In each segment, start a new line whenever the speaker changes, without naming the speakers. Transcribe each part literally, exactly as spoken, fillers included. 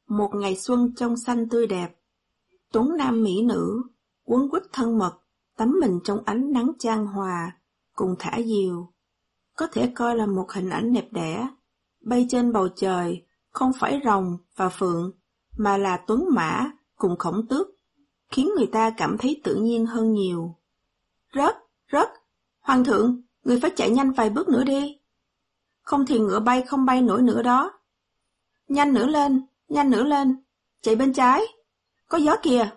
Một ngày xuân trong xanh tươi đẹp, tuấn nam mỹ nữ, quấn quýt thân mật, tắm mình trong ánh nắng chan hòa, cùng thả diều. Có thể coi là một hình ảnh đẹp đẽ, bay trên bầu trời, không phải rồng và phượng, mà là tuấn mã cùng khổng tước, khiến người ta cảm thấy tự nhiên hơn nhiều. Rớt, rớt, hoàng thượng, người phải chạy nhanh vài bước nữa đi. Không thì ngựa bay không bay nổi nữa đó. Nhanh nữa lên, nhanh nữa lên, chạy bên trái, có gió kìa.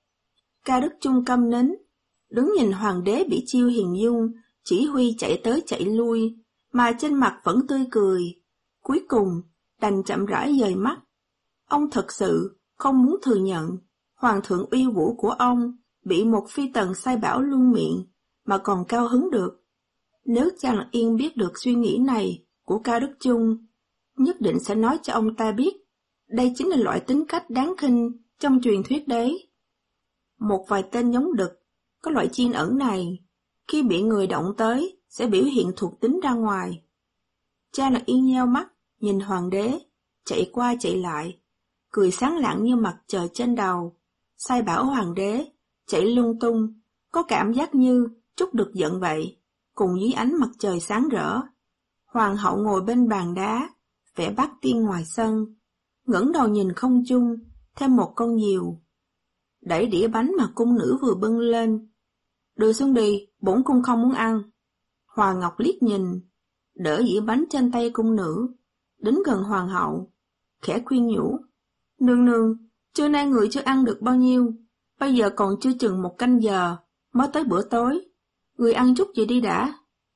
Ca Đức Chung câm nín, đứng nhìn hoàng đế bị Chiêu Hiền Dung chỉ huy chạy tới chạy lui, mà trên mặt vẫn tươi cười. Cuối cùng, đành chậm rãi dời mắt. Ông thật sự không muốn thừa nhận, hoàng thượng uy vũ của ông bị một phi tần sai bảo luôn miệng, mà còn cao hứng được. Nếu Trang Lật Yên biết được suy nghĩ này của Ca Đức Chung, nhất định sẽ nói cho ông ta biết, đây chính là loại tính cách đáng khinh trong truyền thuyết đấy. Một vài tên nhóm đực, có loại chiên ẩn này, khi bị người động tới, sẽ biểu hiện thuộc tính ra ngoài. Trang Lật Yên nheo mắt, nhìn hoàng đế, chạy qua chạy lại, cười sáng lạng như mặt trời trên đầu, sai bảo hoàng đế, chạy lung tung, có cảm giác như trút được giận vậy, cùng dưới ánh mặt trời sáng rỡ. Hoàng hậu ngồi bên bàn đá, vẽ bát tiên ngoài sân, ngẩng đầu nhìn không trung, thêm một con diều. Đẩy đĩa bánh mà cung nữ vừa bưng lên. Đưa xuống đi, bổn cung không muốn ăn. Hoàng Ngọc liếc nhìn, đỡ dĩa bánh trên tay cung nữ, đến gần hoàng hậu, khẽ khuyên nhủ. Nương nương, trưa nay người chưa ăn được bao nhiêu, bây giờ còn chưa chừng một canh giờ, mới tới bữa tối. Người ăn chút gì đi đã.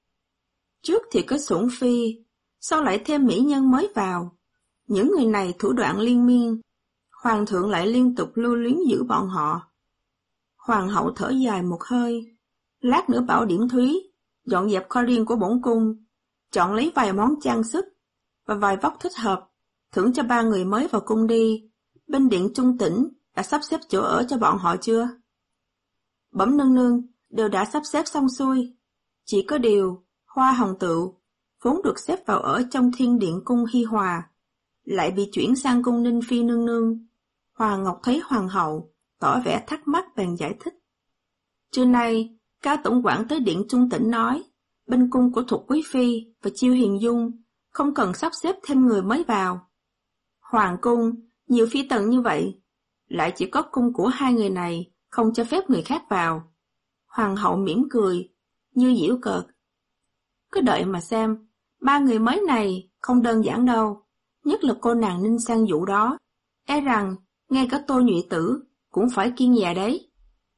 Trước thì có Xuẩn Phi, sau lại thêm mỹ nhân mới vào. Những người này thủ đoạn liên miên, hoàng thượng lại liên tục lưu luyến giữ bọn họ. Hoàng hậu thở dài một hơi, lát nữa bảo Điểm Thúy dọn dẹp kho riêng của bổn cung, chọn lấy vài món trang sức và vài vóc thích hợp, thưởng cho ba người mới vào cung đi. Bên điện Trung Tĩnh đã sắp xếp chỗ ở cho bọn họ chưa? Bẩm nương nương, đều đã sắp xếp xong xuôi. Chỉ có điều, Hoa Hồng Tựu, vốn được xếp vào ở trong Thiên Điện cung Hi Hòa, lại bị chuyển sang cung Ninh Phi nương nương. Hoàng Ngọc thấy hoàng hậu tỏ vẻ thắc mắc bèn giải thích. Trưa nay, Cao tổng quản tới điện Trung Tĩnh nói, bên cung của Thục Quý Phi và Chiêu Hiền Dung không cần sắp xếp thêm người mới vào. Hoàng cung, nhiều phi tần như vậy, lại chỉ có cung của hai người này không cho phép người khác vào. Hoàng hậu mỉm cười, như giễu cợt. Cứ đợi mà xem, ba người mới này không đơn giản đâu, nhất là cô nàng Ninh Sang Dụ đó. E rằng, ngay cả Tô Nhụy Tử cũng phải kiêng dè đấy.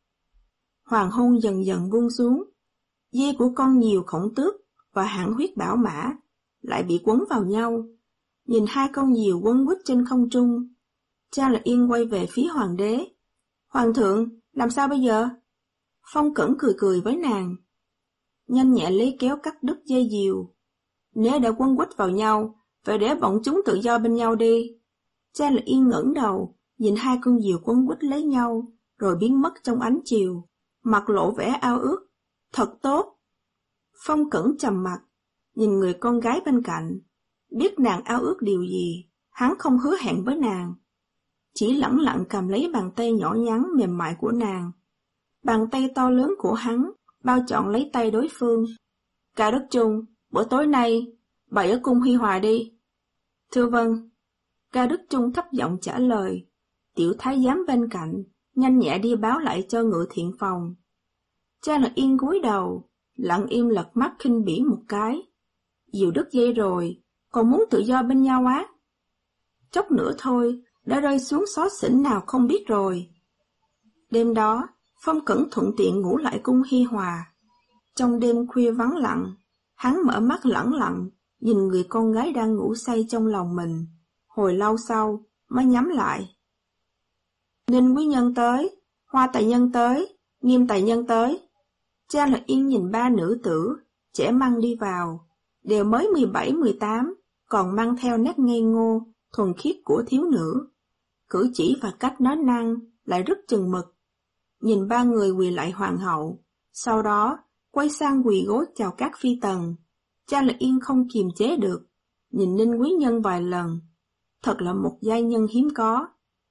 Hoàng hôn dần dần buông xuống, dê của con nhiều khổng tước và hãn huyết bảo mã lại bị quấn vào nhau. Nhìn hai con diều quấn quýt trên không trung, Trang Lật Yên quay về phía hoàng đế. Hoàng thượng, làm sao bây giờ? Phong Cẩn cười cười với nàng, nhanh nhẹ lấy kéo cắt đứt dây diều. Nếu đã quấn quýt vào nhau, phải để bọn chúng tự do bên nhau đi. Trang Lật Yên ngẩng đầu, nhìn hai con diều quấn quýt lấy nhau, rồi biến mất trong ánh chiều, mặt lộ vẻ ao ước. Thật tốt. Phong Cẩn trầm mặt, nhìn người con gái bên cạnh, biết nàng ao ước điều gì, hắn không hứa hẹn với nàng, chỉ lẳng lặng cầm lấy bàn tay nhỏ nhắn mềm mại của nàng. Bàn tay to lớn của hắn bao trọn lấy tay đối phương. Ca Đức Chung, bữa tối nay bày ở cung Hi Hòa đi. Thưa vâng. Ca Đức Chung thấp giọng trả lời. Tiểu thái giám bên cạnh nhanh nhẹ đi báo lại cho Ngự Thiện phòng. Trang Lật Yên cúi đầu, lặng im lật mắt khinh bỉ một cái. Diều đứt dây rồi, còn muốn tự do bên nhau á? Chốc nữa thôi, đã rơi xuống xó xỉnh nào không biết rồi. Đêm đó, Phong Cẩn thuận tiện ngủ lại cung Hi Hòa. Trong đêm khuya vắng lặng, hắn mở mắt lẳng lặng, nhìn người con gái đang ngủ say trong lòng mình. Hồi lâu sau, mới nhắm lại. Ninh quý nhân tới, Hoa tài nhân tới, Nghiêm tài nhân tới. Trang Lật Yên nhìn ba nữ tử, trẻ măng đi vào, đều mới mười bảy mười tám, còn mang theo nét ngây ngô, thuần khiết của thiếu nữ. Cử chỉ và cách nói năng lại rất chừng mực. Nhìn ba người quỳ lại hoàng hậu, sau đó quay sang quỳ gối chào các phi tần. Trang Lật Yên không kiềm chế được, nhìn Ninh quý nhân vài lần. thật là một giai nhân hiếm có.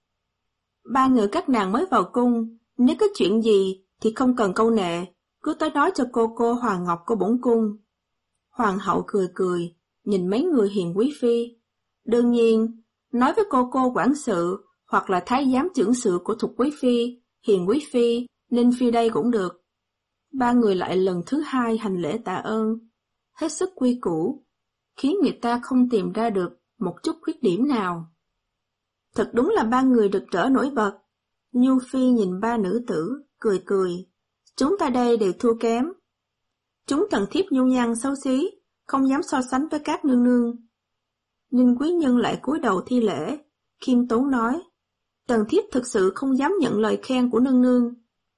Ba người các nàng mới vào cung, nếu có chuyện gì thì không cần câu nệ, cứ tới nói cho cô cô Hoàng Ngọc của bổn cung. Hoàng hậu cười cười, nhìn mấy người hiền quý phi. Đương nhiên, nói với cô cô quản sự hoặc là thái giám trưởng sự của Thục quý phi, hiền quý phi, Ninh phi đây cũng được. Ba người lại lần thứ hai hành lễ tạ ơn, hết sức quy củ, khiến người ta không tìm ra được một chút khuyết điểm nào. Thật đúng là ba người được trở nổi bật. Nhu phi nhìn ba nữ tử, cười cười. Chúng ta đây đều thua kém. Chúng thần thiếp nhu nhăn xấu xí, không dám so sánh với các nương nương. Ninh quý nhân lại cúi đầu thi lễ, khiêm tốn nói, tần thiếp thực sự không dám nhận lời khen của nương nương.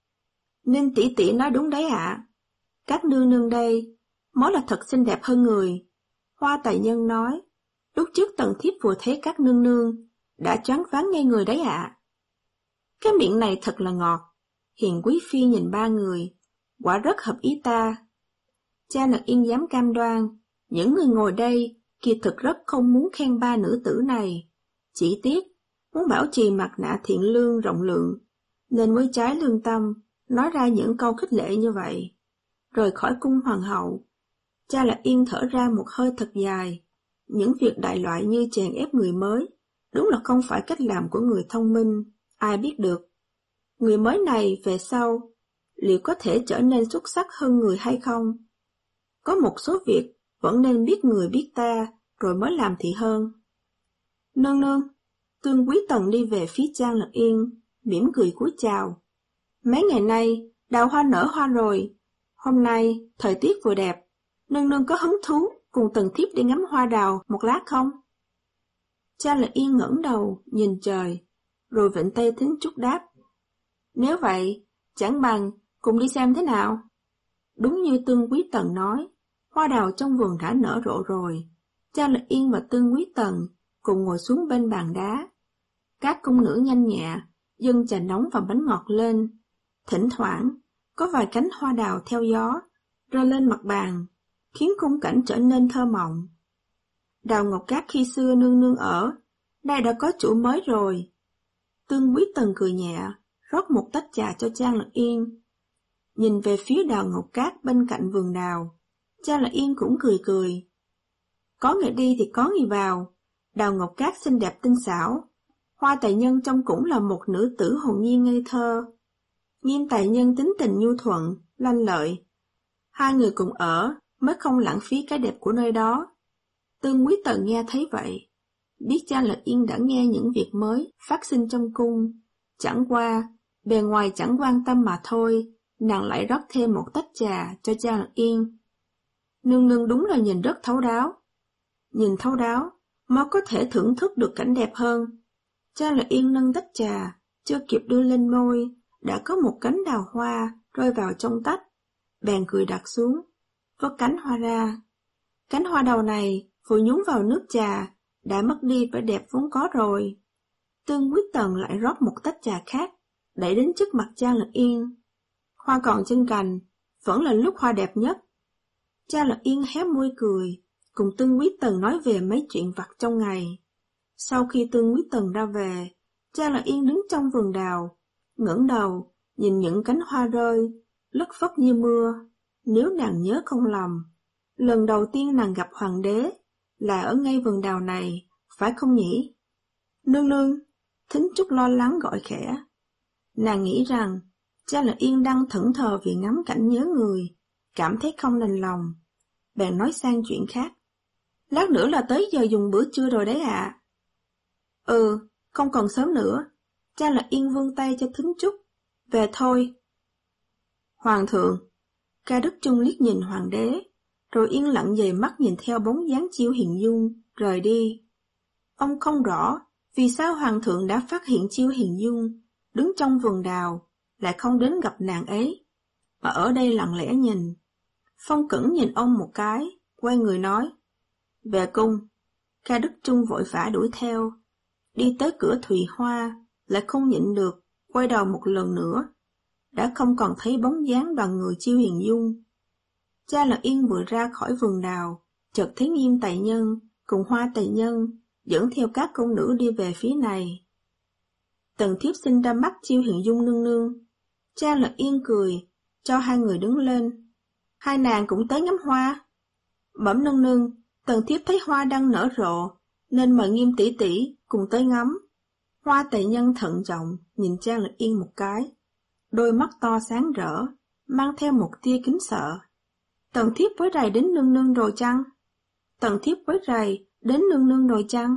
Ninh tỷ tỷ nói đúng đấy ạ. À. Các nương nương đây, mó là thật xinh đẹp hơn người. Hoa tài nhân nói, lúc trước tần thiếp vừa thấy các nương nương, đã choáng váng ngay người đấy ạ. À. Cái miệng này thật là ngọt. Hiền quý phi nhìn ba người, quả rất hợp ý ta. Cha Lật Yên dám cam đoan, những người ngồi đây kỳ thực rất không muốn khen ba nữ tử này, chỉ tiếc muốn bảo trì mặt nạ thiện lương rộng lượng, nên mới trái lương tâm nói ra những câu khích lệ như vậy. Rời khỏi cung hoàng hậu, Cha Lật Yên thở ra một hơi thật dài. Những việc đại loại như chèn ép người mới, đúng là không phải cách làm của người thông minh, ai biết được. Người mới này về sau, liệu có thể trở nên xuất sắc hơn người hay không? Có một số việc vẫn nên biết người biết ta, rồi mới làm thì hơn. Nương nương, Tương Quý Tần đi về phía Trang Lật Yên, mỉm cười cúi chào. Mấy ngày nay, đào hoa nở hoa rồi. Hôm nay, thời tiết vừa đẹp. Nương nương có hứng thú cùng Tần thiếp đi ngắm hoa đào một lát không? Trang Lật Yên ngẩng đầu, nhìn trời, rồi vịnh tay thính chút đáp. Nếu vậy, chẳng bằng cùng đi xem thế nào. Đúng như Tương Quý Tần nói, hoa đào trong vườn đã nở rộ rồi. Trang Lật Yên và Tương Quý Tần cùng ngồi xuống bên bàn đá. Các cung nữ nhanh nhẹ dâng trà nóng và bánh ngọt lên. Thỉnh thoảng, có vài cánh hoa đào theo gió rơi lên mặt bàn, khiến khung cảnh trở nên thơ mộng. Đào Ngọc Cát khi xưa nương nương ở, nay đã có chủ mới rồi. Tương Quý Tần cười nhẹ, rót một tách trà cho Trang Lật Yên. Nhìn về phía Đào Ngọc Cát bên cạnh vườn đào, Trang Lật Yên cũng cười cười. Có người đi thì có người vào. Đào Ngọc Cát xinh đẹp tinh xảo, Hoa Tài Nhân trông cũng là một nữ tử hồn nhiên ngây thơ. Nghiêm Tài Nhân tính tình nhu thuận, lanh lợi. Hai người cùng ở mới không lãng phí cái đẹp của nơi đó. Tương Quý Tần nghe thấy vậy, biết Trang Lật Yên đã nghe những việc mới phát sinh trong cung. Chẳng qua, bề ngoài chẳng quan tâm mà thôi, nàng lại rót thêm một tách trà cho Trang Lật Yên. Nương nương đúng là nhìn rất thấu đáo. Nhìn thấu đáo, mới có thể thưởng thức được cảnh đẹp hơn. Trang Lật Yên nâng tách trà, chưa kịp đưa lên môi, đã có một cánh đào hoa rơi vào trong tách. Bèn cười đặt xuống, vớt cánh hoa ra. Cánh hoa đào này vừa nhúng vào nước trà, đã mất đi vẻ đẹp vốn có rồi. Tương Quý Tần lại rót một tách trà khác, đẩy đến trước mặt Trang Lật Yên. Hoa còn trên cành, vẫn là lúc hoa đẹp nhất. Trang Lật Yên hé môi cười, cùng Tương Quý Tần nói về mấy chuyện vặt trong ngày. Sau khi Tương Quý Tần ra về, Trang Lật Yên đứng trong vườn đào, ngẩng đầu, nhìn những cánh hoa rơi, lất phất như mưa. Nếu nàng nhớ không lầm, lần đầu tiên nàng gặp hoàng đế là ở ngay vườn đào này, phải không nhỉ? Nương nương, Thính Trúc lo lắng gọi khẽ. Nàng nghĩ rằng Trang Lật Yên đang thẫn thờ vì ngắm cảnh nhớ người, cảm thấy không đành lòng. Bèn nói sang chuyện khác. Lát nữa là tới giờ dùng bữa trưa rồi đấy ạ. À. Ừ, không còn sớm nữa. Trang Lật Yên vươn tay cho Thính Trúc. Về thôi. Hoàng thượng. Ca Đức Trung liếc nhìn hoàng đế, rồi yên lặng dời mắt nhìn theo bóng dáng Chiêu Hiền Dung rời đi. Ông không rõ vì sao hoàng thượng đã phát hiện Chiêu Hiền Dung đứng trong vườn đào, lại không đến gặp nàng ấy, mà ở đây lặng lẽ nhìn. Phong Cẩn nhìn ông một cái, quay người nói. Về cung. Ca Đức Trung vội vã đuổi theo. Đi tới cửa Thụy Hoa, lại không nhịn được, quay đầu một lần nữa. Đã không còn thấy bóng dáng đoàn người Chiêu Hiền Dung. Trang Lật Yên vừa ra khỏi vườn đào, chợt thấy Nghiêm Tài Nhân cùng Hoa Tài Nhân dẫn theo các công nữ đi về phía này. Tần thiếp xin ra mắt Chiêu Hiền Dung nương nương. Trang Lật Yên cười, cho hai người đứng lên. Hai nàng cũng tới ngắm hoa. Bẩm nương nương, tần thiếp thấy hoa đang nở rộ, nên mời Nghiêm tỷ tỷ cùng tới ngắm. Hoa Tề Nhân thận trọng nhìn Trang Lật Yên một cái, đôi mắt to sáng rỡ, mang theo một tia kính sợ. Tần thiếp với rày đến nương nương rồi chăng? Tần thiếp với rày đến nương nương rồi chăng?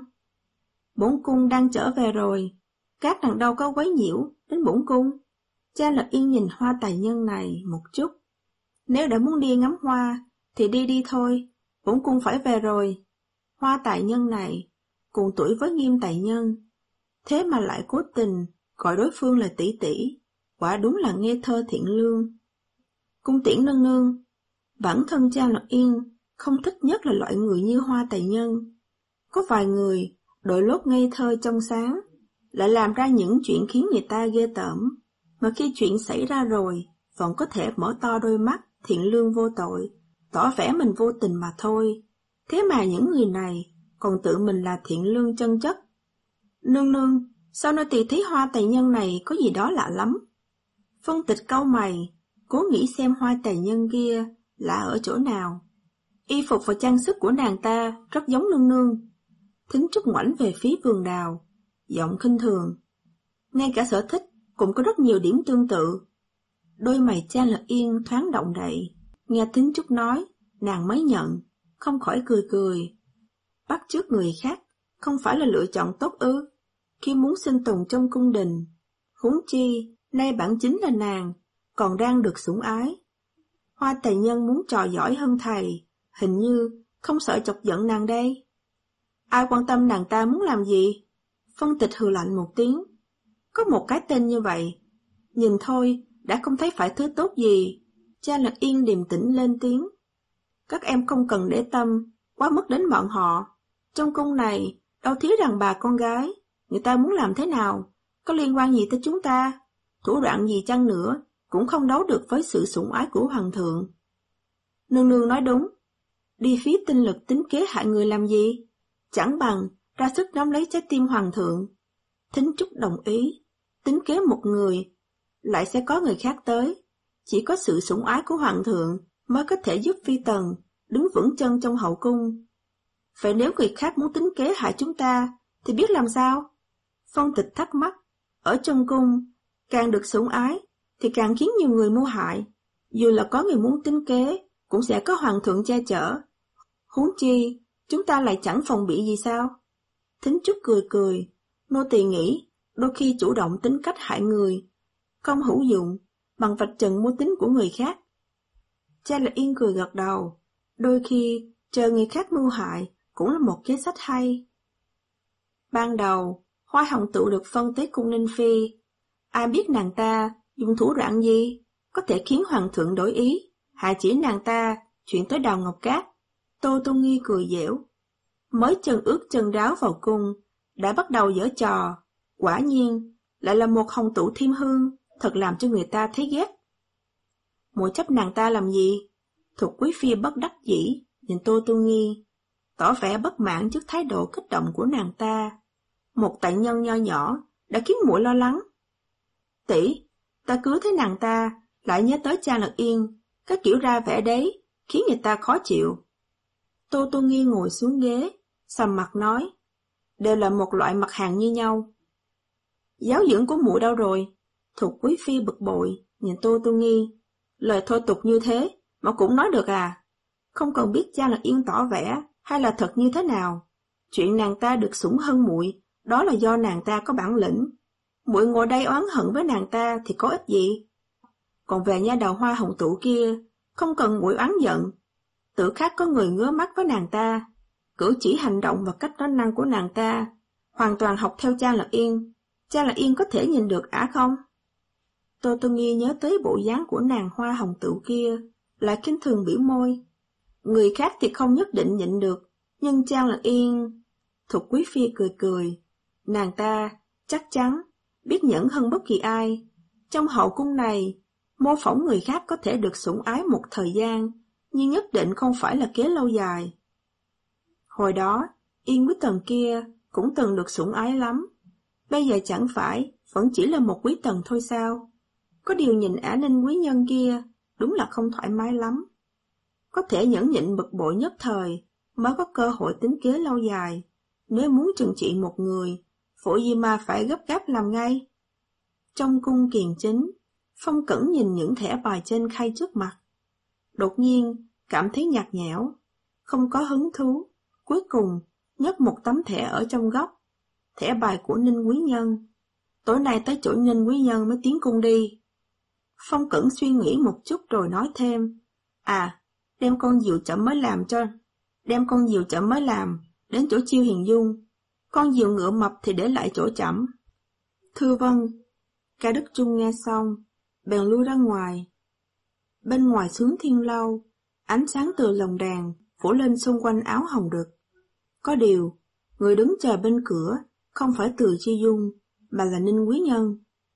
Bổn cung đang trở về rồi, các nàng đâu có quấy nhiễu đến bổn cung. Trang Lật Yên nhìn Hoa Tài Nhân này một chút. Nếu đã muốn đi ngắm hoa, thì đi đi thôi, bổn cung phải về rồi. Hoa Tài Nhân này, cùng tuổi với Nghiêm Tài Nhân, thế mà lại cố tình gọi đối phương là tỷ tỷ, quả đúng là nghe thơ thiện lương. Cung tiễn nương nương. Bản thân Trang Lật Yên không thích nhất là loại người như Hoa Tài Nhân. Có vài người đội lốt ngây thơ trong sáng, lại làm ra những chuyện khiến người ta ghê tởm, mà khi chuyện xảy ra rồi vẫn có thể mở to đôi mắt thiện lương vô tội, tỏ vẻ mình vô tình mà thôi. Thế mà những người này còn tự mình là thiện lương chân chất. Nương nương, sao nô tỳ thấy Hoa Tài Nhân này có gì đó lạ lắm? Phân Tịch cau mày, cố nghĩ xem Hoa Tài Nhân kia lạ ở chỗ nào. Y phục và trang sức của nàng ta rất giống nương nương. Thính Trúc ngoảnh về phía vườn đào, giọng khinh thường. Ngay cả sở thích cũng có rất nhiều điểm tương tự. Đôi mày Trang Lật Yên thoáng động đậy, nghe Thính Trúc nói, nàng mới nhận, không khỏi cười cười. Bắt chước người khác không phải là lựa chọn tốt ư? Khi muốn sinh tồn trong cung đình, huống chi nay bản chính là nàng còn đang được sủng ái. Hoa Tài Nhân muốn trò giỏi hơn thầy, hình như không sợ chọc giận nàng đây. Ai quan tâm nàng ta muốn làm gì? Phân Tịch hừ lạnh một tiếng. Có một cái tên như vậy, nhìn thôi đã không thấy phải thứ tốt gì. Trang Lật Yên điềm tĩnh lên tiếng. Các em không cần để tâm quá mức đến bọn họ. Trong cung này đâu thiếu đàn bà con gái, người ta muốn làm thế nào, có liên quan gì tới chúng ta? Thủ đoạn gì chăng nữa cũng không đấu được với sự sủng ái của hoàng thượng. Nương nương nói đúng, đi phí tinh lực tính kế hại người làm gì? Chẳng bằng ra sức nắm lấy trái tim hoàng thượng. Thính Trúc đồng ý, tính kế một người, lại sẽ có người khác tới. Chỉ có sự sủng ái của hoàng thượng mới có thể giúp Phi Tần đứng vững chân trong hậu cung. Vậy nếu người khác muốn tính kế hại chúng ta, thì biết làm sao? Phân Tịch thắc mắc, ở trong cung, càng được sủng ái, thì càng khiến nhiều người mưu hại. Dù là có người muốn tính kế, cũng sẽ có hoàng thượng che chở. Huống chi, chúng ta lại chẳng phòng bị gì sao? Thính Trúc cười cười, nô tỳ nghĩ, đôi khi chủ động tính cách hại người, không hữu dụng, bằng vạch trần mưu tính của người khác. Trang Lật Yên cười gật đầu, đôi khi chờ người khác mưu hại cũng là một kế sách hay. Ban đầu, Hoa Hồng Tụ được phân tới cung Ninh Phi, ai biết nàng ta dùng thủ đoạn gì có thể khiến hoàng thượng đổi ý, hạ chỉ nàng ta chuyển tới Đào Ngọc Cát. Tô Tô Nghi cười dẻo, mới chân ướt chân ráo vào cung đã bắt đầu giở trò, quả nhiên lại là một Hồng Tụ Thiêm Hương, thật làm cho người ta thấy ghét. Muội chấp nàng ta làm gì? Thục Quý Phi bất đắc dĩ nhìn Tô Tô Nghi, tỏ vẻ bất mãn trước thái độ kích động của nàng ta. Một tài nhân nho nhỏ đã khiến muội lo lắng. Tỷ, ta cứ thấy nàng ta lại nhớ tới Trang Lật Yên, cái kiểu ra vẻ đấy khiến người ta khó chịu. Tô Tô Nghi ngồi xuống ghế, sầm mặt nói, đều là một loại mặt hàng như nhau. Giáo dưỡng của muội đâu rồi? Thục Quý Phi bực bội nhìn Tô Tô Nghi, lời thô tục như thế mà cũng nói được à? Không cần biết Trang Lật Yên tỏ vẻ hay là thật như thế nào, chuyện nàng ta được sủng hơn muội, đó là do nàng ta có bản lĩnh. Muội ngồi đây oán hận với nàng ta thì có ích gì? Còn về nha đầu Hoa Hồng Tụ kia, không cần muội oán giận. Tự khắc có người ngứa mắt với nàng ta, cử chỉ hành động và cách nói năng của nàng ta hoàn toàn học theo Trang Lật Yên. Trang Lật Yên có thể nhìn được ả không? Tô Tô Nghi nhớ tới bộ dáng của nàng Hoa Hồng Tụ kia, lại khinh thường biểu môi. Người khác thì không nhất định nhịn được, nhưng Trang Lật Yên... Thục Quý Phi cười cười, nàng ta chắc chắn biết nhẫn hơn bất kỳ ai. Trong hậu cung này, mô phỏng người khác có thể được sủng ái một thời gian, nhưng nhất định không phải là kế lâu dài. Hồi đó, Yên Quý Tần kia cũng từng được sủng ái lắm. Bây giờ chẳng phải vẫn chỉ là một quý tần thôi sao? Có điều nhìn ả Ninh quý nhân kia, đúng là không thoải mái lắm. Có thể nhẫn nhịn bực bội nhất thời, mới có cơ hội tính kế lâu dài. Nếu muốn trừng trị một người, Phổ Di Ma phải gấp gáp làm ngay. Trong cung kiền chính, Phong Cẩn nhìn những thẻ bài trên khay trước mặt. Đột nhiên, cảm thấy nhạt nhẽo, không có hứng thú. Cuối cùng, nhấc một tấm thẻ ở trong góc. Thẻ bài của Ninh quý nhân. Tối nay tới chỗ Ninh quý nhân mới tiến cung đi. Phong Cẩn suy nghĩ một chút rồi nói thêm. À, đem con diều chậm mới làm cho. Đem con diều chậm mới làm, đến chỗ Chiêu Hiền Dung. Con diều ngựa mập thì để lại chỗ chậm. Thưa vâng. Ca Đức Trung nghe xong, bèn lui ra ngoài. Bên ngoài Xướng Thiên Lâu, ánh sáng từ lồng đèn phủ lên xung quanh áo hồng đực. Có điều, người đứng chờ bên cửa không phải Từ Chi Dung, mà là Ninh quý nhân.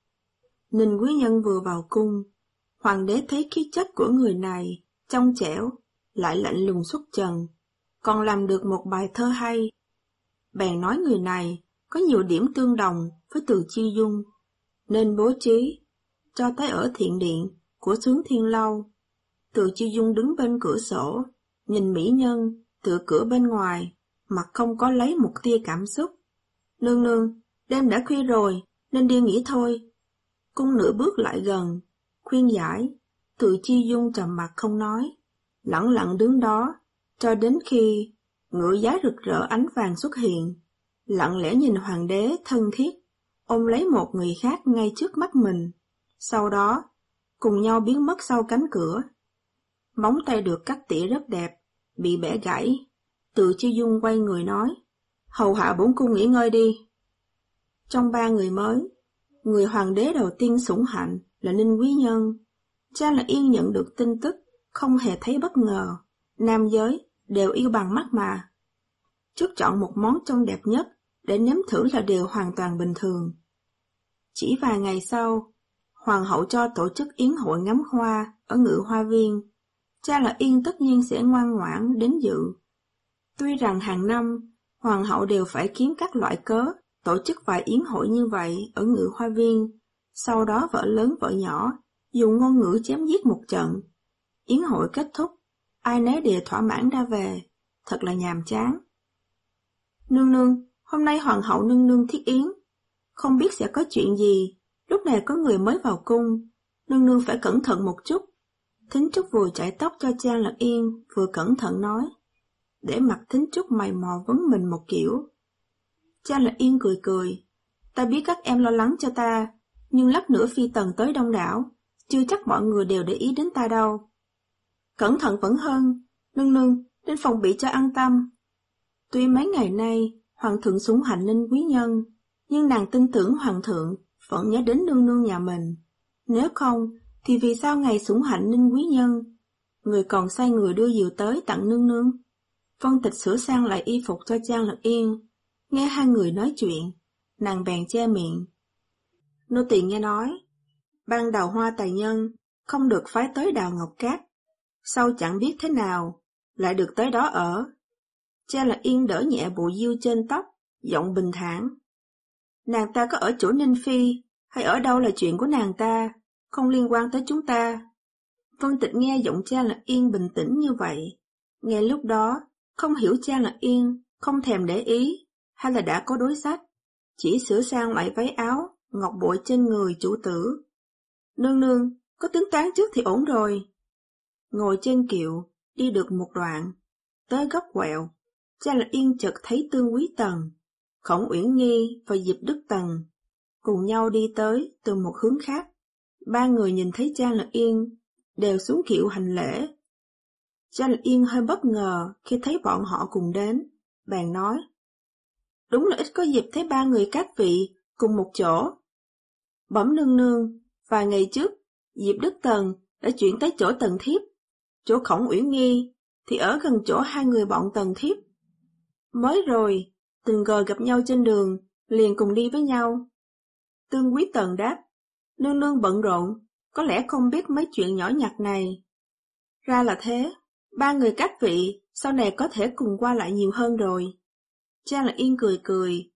Ninh quý nhân vừa vào cung, hoàng đế thấy khí chất của người này trong trẻo, lại lạnh lùng xuất trần, còn làm được một bài thơ hay. Bèn nói người này có nhiều điểm tương đồng với Từ Chi Dung, nên bố trí cho tới ở thiện điện của Xướng Thiên Lâu. Từ Chi Dung đứng bên cửa sổ, nhìn mỹ nhân tựa cửa bên ngoài, mặt không có lấy một tia cảm xúc. Nương nương, đêm đã khuya rồi, nên đi nghỉ thôi. Cung nữ bước lại gần, khuyên giải. Từ Chi Dung trầm mặt không nói, lẳng lặng đứng đó, cho đến khi ngựa giá rực rỡ ánh vàng xuất hiện, lặng lẽ nhìn hoàng đế thân thiết, ôm lấy một người khác ngay trước mắt mình. Sau đó, cùng nhau biến mất sau cánh cửa. Móng tay được cắt tỉa rất đẹp, bị bẻ gãy. Từ Chi Dung quay người nói, hầu hạ bổn cung nghỉ ngơi đi. Trong ba người mới, người hoàng đế đầu tiên sủng hạnh là Ninh quý nhân. Cha là Yên nhận được tin tức, không hề thấy bất ngờ. Nam giới đều yêu bằng mắt mà. Trước chọn một món trong đẹp nhất để nếm thử là điều hoàn toàn bình thường. Chỉ vài ngày sau, hoàng hậu cho tổ chức yến hội ngắm hoa ở Ngự Hoa Viên. Cha là Yên tất nhiên sẽ ngoan ngoãn đến dự. Tuy rằng hàng năm, hoàng hậu đều phải kiếm các loại cớ tổ chức vài yến hội như vậy ở Ngự Hoa Viên, sau đó vợ lớn vợ nhỏ dùng ngôn ngữ chém giết một trận. Yến hội kết thúc, ai nấy đều thỏa mãn ra về, thật là nhàm chán. Nương nương, hôm nay hoàng hậu nương nương thiết yến, không biết sẽ có chuyện gì. Lúc này có người mới vào cung, nương nương phải cẩn thận một chút. Thính Trúc vừa chải tóc cho Trang Lạc Yên, vừa cẩn thận nói, để mặt Thính Trúc mày mò vấn mình một kiểu. Trang Lạc Yên cười cười, ta biết các em lo lắng cho ta, nhưng lát nữa phi tần tới đông đảo, chưa chắc mọi người đều để ý đến ta đâu. Cẩn thận vẫn hơn, nương nương, đến phòng bị cho an tâm. Tuy mấy ngày nay, hoàng thượng sủng hạnh Ninh quý nhân, nhưng nàng tin tưởng hoàng thượng vẫn nhớ đến nương nương nhà mình. Nếu không, thì vì sao ngày sủng hạnh Ninh quý nhân, người còn sai người đưa diều tới tặng nương nương? Vân Tịch sửa sang lại y phục cho Trang Lạc Yên. Nghe hai người nói chuyện, nàng bèn che miệng. Nô tỳ nghe nói, ban đầu Hoa Tài Nhân không được phái tới Đào Ngọc Cát, sau chẳng biết thế nào, lại được tới đó ở. Trang Lạc Yên đỡ nhẹ bộ diêu trên tóc, giọng bình thản. Nàng ta có ở chỗ Ninh Phi, hay ở đâu là chuyện của nàng ta, không liên quan tới chúng ta. Vân Tịch nghe giọng Trang Lạc Yên bình tĩnh như vậy, nghe lúc đó, không hiểu Trang Lạc Yên không thèm để ý, hay là đã có đối sách, chỉ sửa sang lại váy áo, ngọc bội trên người chủ tử. Nương nương, có tính toán trước thì ổn rồi. Ngồi trên kiệu, đi được một đoạn, tới góc quẹo, Trang Lạc Yên chợt thấy Tương Quý Tần, Khổng Uyển Nghi và Diệp Đức Tần cùng nhau đi tới từ một hướng khác. Ba người nhìn thấy Trang Lạc Yên, đều xuống kiệu hành lễ. Trang Lạc Yên hơi bất ngờ khi thấy bọn họ cùng đến, bèn nói, đúng là ít có dịp thấy ba người các vị cùng một chỗ. Bẩm nương nương, vài ngày trước, Diệp Đức Tần đã chuyển tới chỗ Tần Thiếp, chỗ Khổng Uyển Nghi thì ở gần chỗ hai người bọn Tần Thiếp. Mới rồi, tình cờ gặp nhau trên đường, liền cùng đi với nhau. Tương Quý Tần đáp, nương nương bận rộn, có lẽ không biết mấy chuyện nhỏ nhặt này. Ra là thế, ba người các vị sau này có thể cùng qua lại nhiều hơn rồi. Trang Lạc Yên cười cười,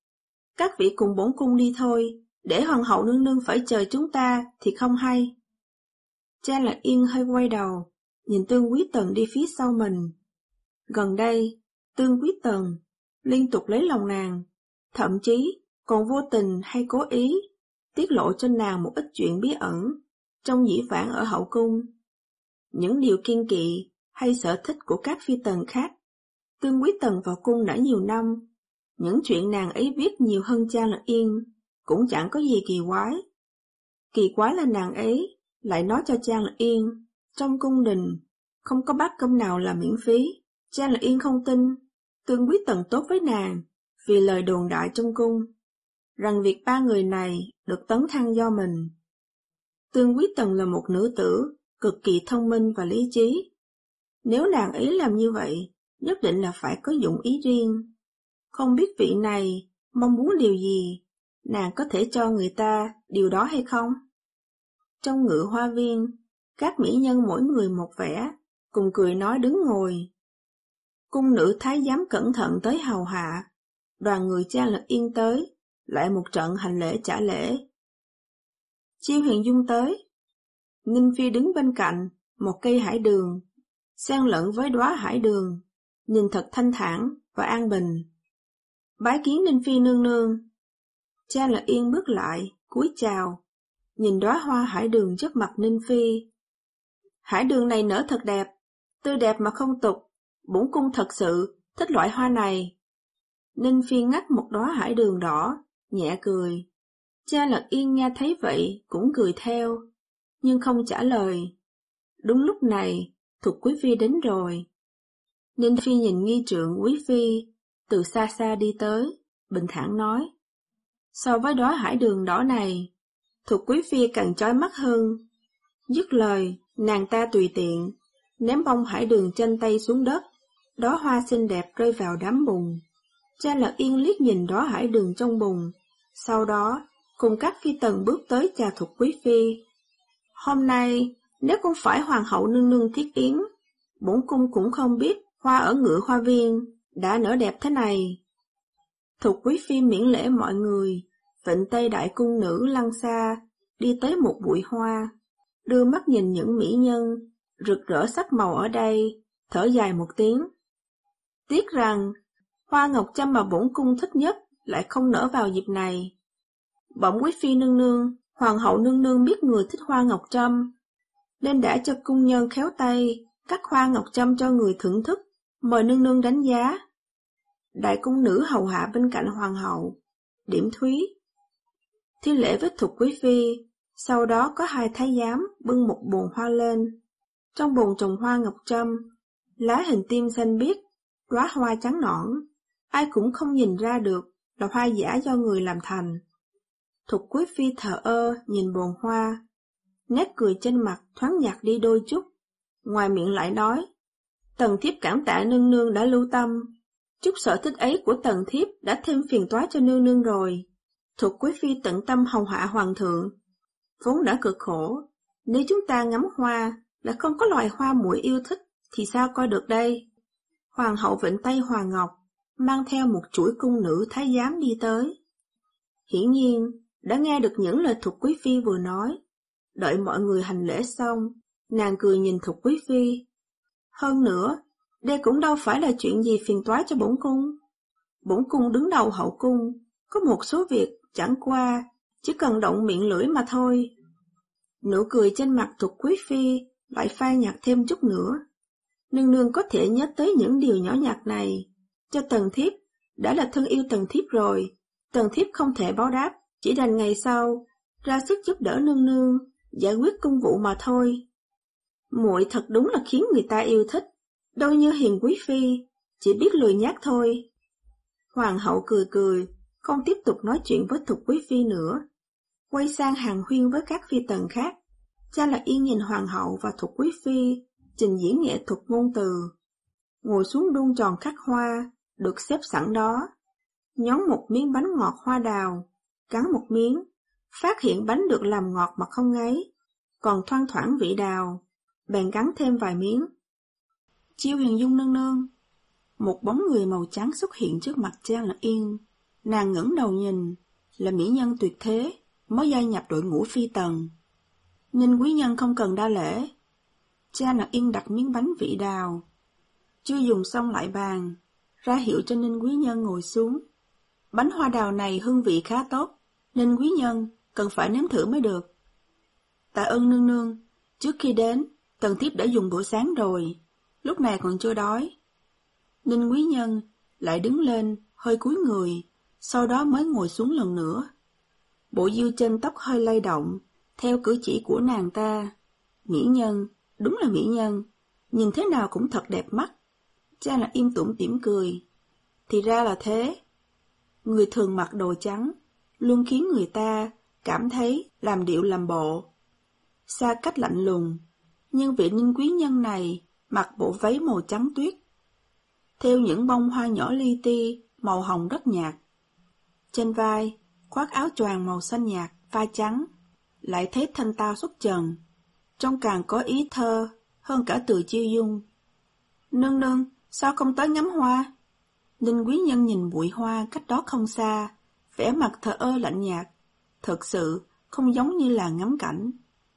Các vị cùng bổn cung đi thôi, để hoàng hậu nương nương phải chờ chúng ta thì không hay. Cha Lạc Yên hơi quay đầu, nhìn Tương Quý Tần đi phía sau mình. Gần đây, Tương Quý Tần liên tục lấy lòng nàng, thậm chí còn vô tình hay cố ý tiết lộ cho nàng một ít chuyện bí ẩn trong dĩ vãng ở hậu cung. Những điều kiêng kỵ hay sở thích của các phi tần khác, Tương Quý Tần vào cung đã nhiều năm, những chuyện nàng ấy biết nhiều hơn cha Lạc Yên cũng chẳng có gì kỳ quái. Kỳ quái là nàng ấy lại nói cho cha Lạc Yên, trong cung đình không có bát cơm nào là miễn phí. Cha Lạc Yên không tin Tương Quý Tần tốt với nàng vì lời đồn đại trong cung, rằng việc ba người này được tấn thăng do mình. Tương Quý Tần là một nữ tử cực kỳ thông minh và lý trí. Nếu nàng ấy làm như vậy, nhất định là phải có dụng ý riêng. Không biết vị này mong muốn điều gì, nàng có thể cho người ta điều đó hay không? Trong Ngự Hoa Viên, các mỹ nhân mỗi người một vẻ, cùng cười nói đứng ngồi. Cung nữ thái giám cẩn thận tới hầu hạ, đoàn người cha Lạc Yên tới, lại một trận hành lễ trả lễ. Chiêu Huyền Dung tới. Ninh Phi đứng bên cạnh, một cây hải đường, xen lẫn với đóa hải đường, nhìn thật thanh thản và an bình. Bái kiến Ninh Phi nương nương. Cha Lạc Yên bước lại, cúi chào, nhìn đóa hoa hải đường trước mặt Ninh Phi. Hải đường này nở thật đẹp, tươi đẹp mà không tục, bổn cung thật sự thích loại hoa này. Ninh Phi ngắt một đóa hải đường đỏ, nhẹ cười. Cha Lạc Yên nghe thấy vậy cũng cười theo, nhưng không trả lời. Đúng lúc này, Thục Quý Phi đến rồi. Ninh Phi nhìn nghi trượng Quý Phi, từ xa xa đi tới, bình thản nói. So với đóa hải đường đỏ này, Thục Quý Phi càng chói mắt hơn. Dứt lời, nàng ta tùy tiện, ném bông hải đường trên tay xuống đất, đóa hoa xinh đẹp rơi vào đám bùn. Cha Lạc Yên liếc nhìn đóa hải đường trong bùn, sau đó cùng các phi tần bước tới chào Thục Quý Phi. Hôm nay, nếu không phải hoàng hậu nương nương thiết yến, bổn cung cũng không biết hoa ở Ngự Hoa Viên đã nở đẹp thế này. Thục Quý Phi miễn lễ mọi người, vịnh tay đại cung nữ lăng xa, đi tới một bụi hoa, đưa mắt nhìn những mỹ nhân, rực rỡ sắc màu ở đây, thở dài một tiếng. Tiếc rằng, hoa ngọc châm mà bổn cung thích nhất lại không nở vào dịp này. Bẩm Quý Phi nương nương, hoàng hậu nương nương biết người thích hoa ngọc trâm, nên đã cho cung nhân khéo tay cắt hoa ngọc trâm cho người thưởng thức, mời nương nương đánh giá. Đại cung nữ hầu hạ bên cạnh hoàng hậu, điểm thúy. Thi lễ với Thục Quý Phi, sau đó có hai thái giám bưng một bồn hoa lên. Trong bồn trồng hoa ngọc trâm, lá hình tim xanh biếc, đóa hoa trắng nõn, ai cũng không nhìn ra được là hoa giả do người làm thành. Thục Quý Phi thờ ơ nhìn bồn hoa, nét cười trên mặt thoáng nhạt đi đôi chút, ngoài miệng lại nói, Tần thiếp cảm tạ nương nương đã lưu tâm, chút sở thích ấy của tần thiếp đã thêm phiền toái cho nương nương rồi. Thục Quý Phi tận tâm hầu hạ hoàng thượng, vốn đã cực khổ, nếu chúng ta ngắm hoa là không có loài hoa muội yêu thích thì sao coi được đây. Hoàng hậu vịnh tay Hoàng Ngọc, mang theo một chuỗi cung nữ thái giám đi tới. Hiển nhiên, đã nghe được những lời Thục Quý Phi vừa nói. Đợi mọi người hành lễ xong, nàng cười nhìn Thục Quý Phi. Hơn nữa, đây cũng đâu phải là chuyện gì phiền toái cho bổn cung. Bổn cung đứng đầu hậu cung, có một số việc chẳng qua, chỉ cần động miệng lưỡi mà thôi. Nụ cười trên mặt Thục Quý Phi lại phai nhạt thêm chút nữa. Nương nương có thể nhớ tới những điều nhỏ nhặt này, cho tần thiếp, đã là thân yêu tần thiếp rồi, tần thiếp không thể báo đáp, chỉ đành ngày sau, ra sức giúp đỡ nương nương, giải quyết công vụ mà thôi. Muội thật đúng là khiến người ta yêu thích, đâu như Hiền Quý Phi, chỉ biết lười nhác thôi. Hoàng hậu cười cười, không tiếp tục nói chuyện với Thục Quý Phi nữa, quay sang hàn huyên với các phi tần khác. Cha Lạc Yên nhìn Hoàng hậu và Thục Quý Phi trình diễn nghệ thuật ngôn từ, ngồi xuống đun tròn khắc hoa, được xếp sẵn đó, nhón một miếng bánh ngọt hoa đào, cắn một miếng, phát hiện bánh được làm ngọt mà không ngấy, còn thoang thoảng vị đào, bèn cắn thêm vài miếng. Chiêu Huyền Dung nương nương. Một bóng người màu trắng xuất hiện trước mặt Cha Lạc Yên, Nàng ngẩng đầu nhìn, là mỹ nhân tuyệt thế, mới gia nhập đội ngũ phi tần. Ninh quý nhân không cần đa lễ. Cha Lạc Yên đặt miếng bánh vị đào. Chưa dùng xong lại bàn, ra hiệu cho Ninh quý nhân ngồi xuống. Bánh hoa đào này hương vị khá tốt, Ninh quý nhân cần phải nếm thử mới được. Tạ ơn nương nương, trước khi đến, Tần thiếp đã dùng bữa sáng rồi, lúc này còn chưa đói. Ninh quý nhân lại đứng lên, hơi cúi người, sau đó mới ngồi xuống lần nữa. Bộ diêu trên tóc hơi lay động, theo cử chỉ của nàng ta. Mỹ nhân, đúng là mỹ nhân, nhìn thế nào cũng thật đẹp mắt. Cha Lạc Yên tủm tỉm cười. Thì ra là thế. Người thường mặc đồ trắng, luôn khiến người ta cảm thấy làm điệu làm bộ, xa cách lạnh lùng. Nhưng vị Ninh quý nhân này mặc bộ váy màu trắng tuyết, theo những bông hoa nhỏ li ti, màu hồng rất nhạt. Trên vai, khoác áo choàng màu xanh nhạt, pha trắng, lại thấy thanh tao xuất trần, trông càng có ý thơ hơn cả Từ Chiêu Dung. Nương nương, sao không tới ngắm hoa? Ninh quý nhân nhìn bụi hoa cách đó không xa, vẻ mặt thờ ơ lạnh nhạt, thật sự không giống như là ngắm cảnh.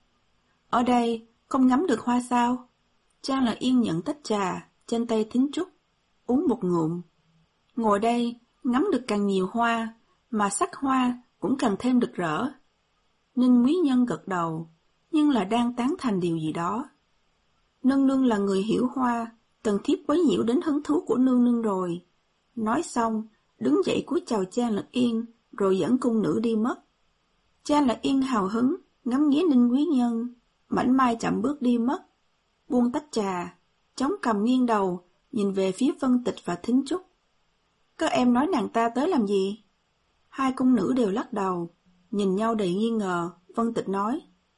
Ở đây không ngắm được hoa sao? Cha Lạc Yên nhận tách trà trên tay Thính Trúc, uống một ngụm. Ngồi đây ngắm được càng nhiều hoa, mà sắc hoa cũng càng thêm rực rỡ. Ninh quý nhân gật đầu, nhưng là đang tán thành điều gì đó. Nương nương là người hiểu hoa, Tần thiếp quấy nhiễu đến hứng thú của nương nương rồi. Nói xong, đứng dậy cúi chào cha Lạc Yên, rồi dẫn cung nữ đi mất. Cha Lạc Yên hào hứng, ngắm nghía Ninh quý nhân, mảnh mai chậm bước đi mất. Buông tách trà, chống cằm nghiêng đầu, nhìn về phía Vân Tịch và Thính Trúc. Các em nói nàng ta tới làm gì? Hai cung nữ đều lắc đầu, nhìn nhau đầy nghi ngờ. Vân Tịch nói,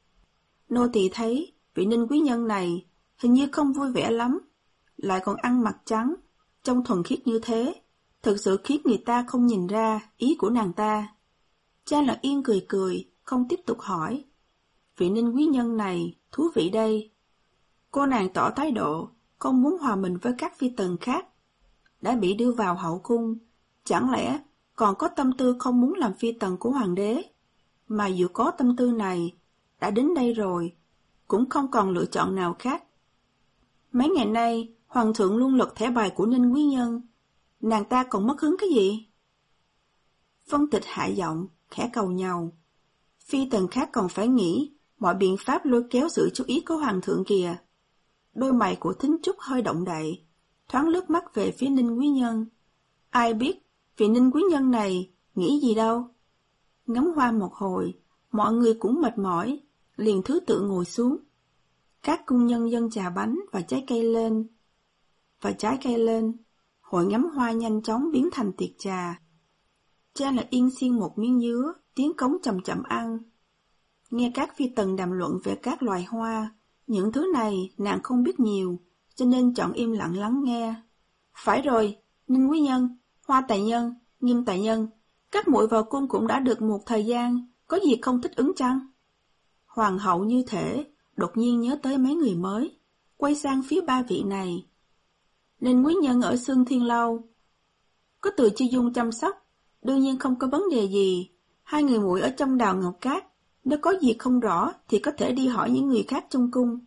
nô tỳ thấy vị Ninh quý nhân này hình như không vui vẻ lắm, lại còn ăn mặc trắng, trông thuần khiết như thế, thực sự khiến người ta không nhìn ra ý của nàng ta. Cha Lạc Yên cười cười, không tiếp tục hỏi. Vị Ninh quý nhân này thú vị đây. Cô nàng tỏ thái độ không muốn hòa mình với các phi tần khác, đã bị đưa vào hậu cung, chẳng lẽ còn có tâm tư không muốn làm phi tần của hoàng đế? Mà dù có tâm tư này, đã đến đây rồi, cũng không còn lựa chọn nào khác. Mấy ngày nay, hoàng thượng luôn lật thẻ bài của Ninh quý nhân, nàng ta còn mất hứng cái gì? Vân Tịch hạ giọng, khẽ cầu nhau. Phi tần khác còn phải nghĩ mọi biện pháp lôi kéo sự chú ý của hoàng thượng kìa. Đôi mày của Thính Trúc hơi động đậy, thoáng lướt mắt về phía Ninh quý nhân. Ai biết vị Ninh quý nhân này nghĩ gì đâu. Ngắm hoa một hồi, mọi người cũng mệt mỏi, liền thứ tự ngồi xuống. Các cung nhân dâng trà bánh và trái cây lên, và trái cây lên. Hội ngắm hoa nhanh chóng biến thành tiệc trà. Cha Lạc Yên xiên một miếng dứa, tiếng cống chậm chậm ăn. Nghe các phi tần đàm luận về các loài hoa, những thứ này nàng không biết nhiều, cho nên chọn im lặng lắng nghe. Phải rồi, Ninh quý nhân, Hoa tài nhân, Nghiêm tài nhân, các muội vào cung cũng đã được một thời gian, có gì không thích ứng chăng? Hoàng hậu như thể đột nhiên nhớ tới mấy người mới, quay sang phía ba vị này. Ninh quý nhân ở Xương Thiên Lâu, có Từ Chi Dung chăm sóc, đương nhiên không có vấn đề gì. Hai người muội ở trong Đào Ngọc Cát, nếu có gì không rõ thì có thể đi hỏi những người khác trong cung.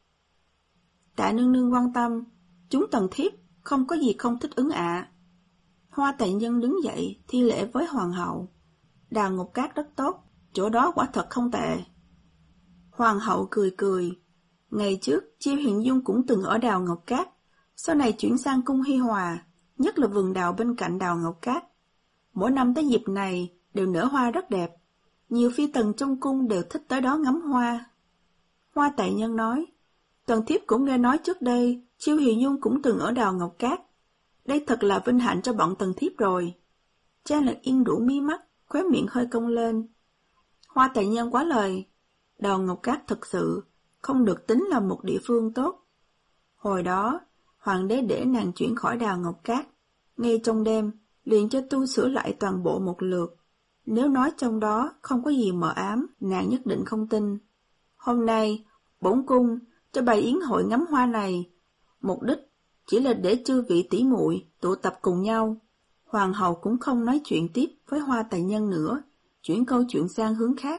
Tạ nương nương quan tâm, chúng Tần thiếp không có gì không thích ứng ạ. À. Hoa tài nhân đứng dậy thi lễ với hoàng hậu. Đào Ngọc Cát rất tốt, chỗ đó quả thật không tệ. Hoàng hậu cười cười. Ngày trước, Chiêu Hiền Dung cũng từng ở Đào Ngọc Cát, sau này chuyển sang cung Hi Hòa, nhất là vườn đào bên cạnh Đào Ngọc Cát. Mỗi năm tới dịp này đều nở hoa rất đẹp, nhiều phi tần trong cung đều thích tới đó ngắm hoa. Hoa tài nhân nói, Tần thiếp cũng nghe nói trước đây Chiêu Hiền Dung cũng từng ở Đào Ngọc Cát. Đây thật là vinh hạnh cho bọn Tần thiếp rồi. Cha Lạc Yên rũ mí mắt, khóe miệng hơi cong lên. Hoa tài nhân quá lời, Đào Ngọc Cát thực sự không được tính là một địa phương tốt. Hồi đó, hoàng đế để nàng chuyển khỏi Đào Ngọc Cát, ngay trong đêm liền cho tu sửa lại toàn bộ một lượt. Nếu nói trong đó không có gì mờ ám, nàng nhất định không tin. Hôm nay, bổn cung cho bày yến hội ngắm hoa này, mục đích chỉ là để chư vị tỷ muội tụ tập cùng nhau, Hoàng hậu cũng không nói chuyện tiếp với Hoa Tài Nhân nữa, chuyển câu chuyện sang hướng khác.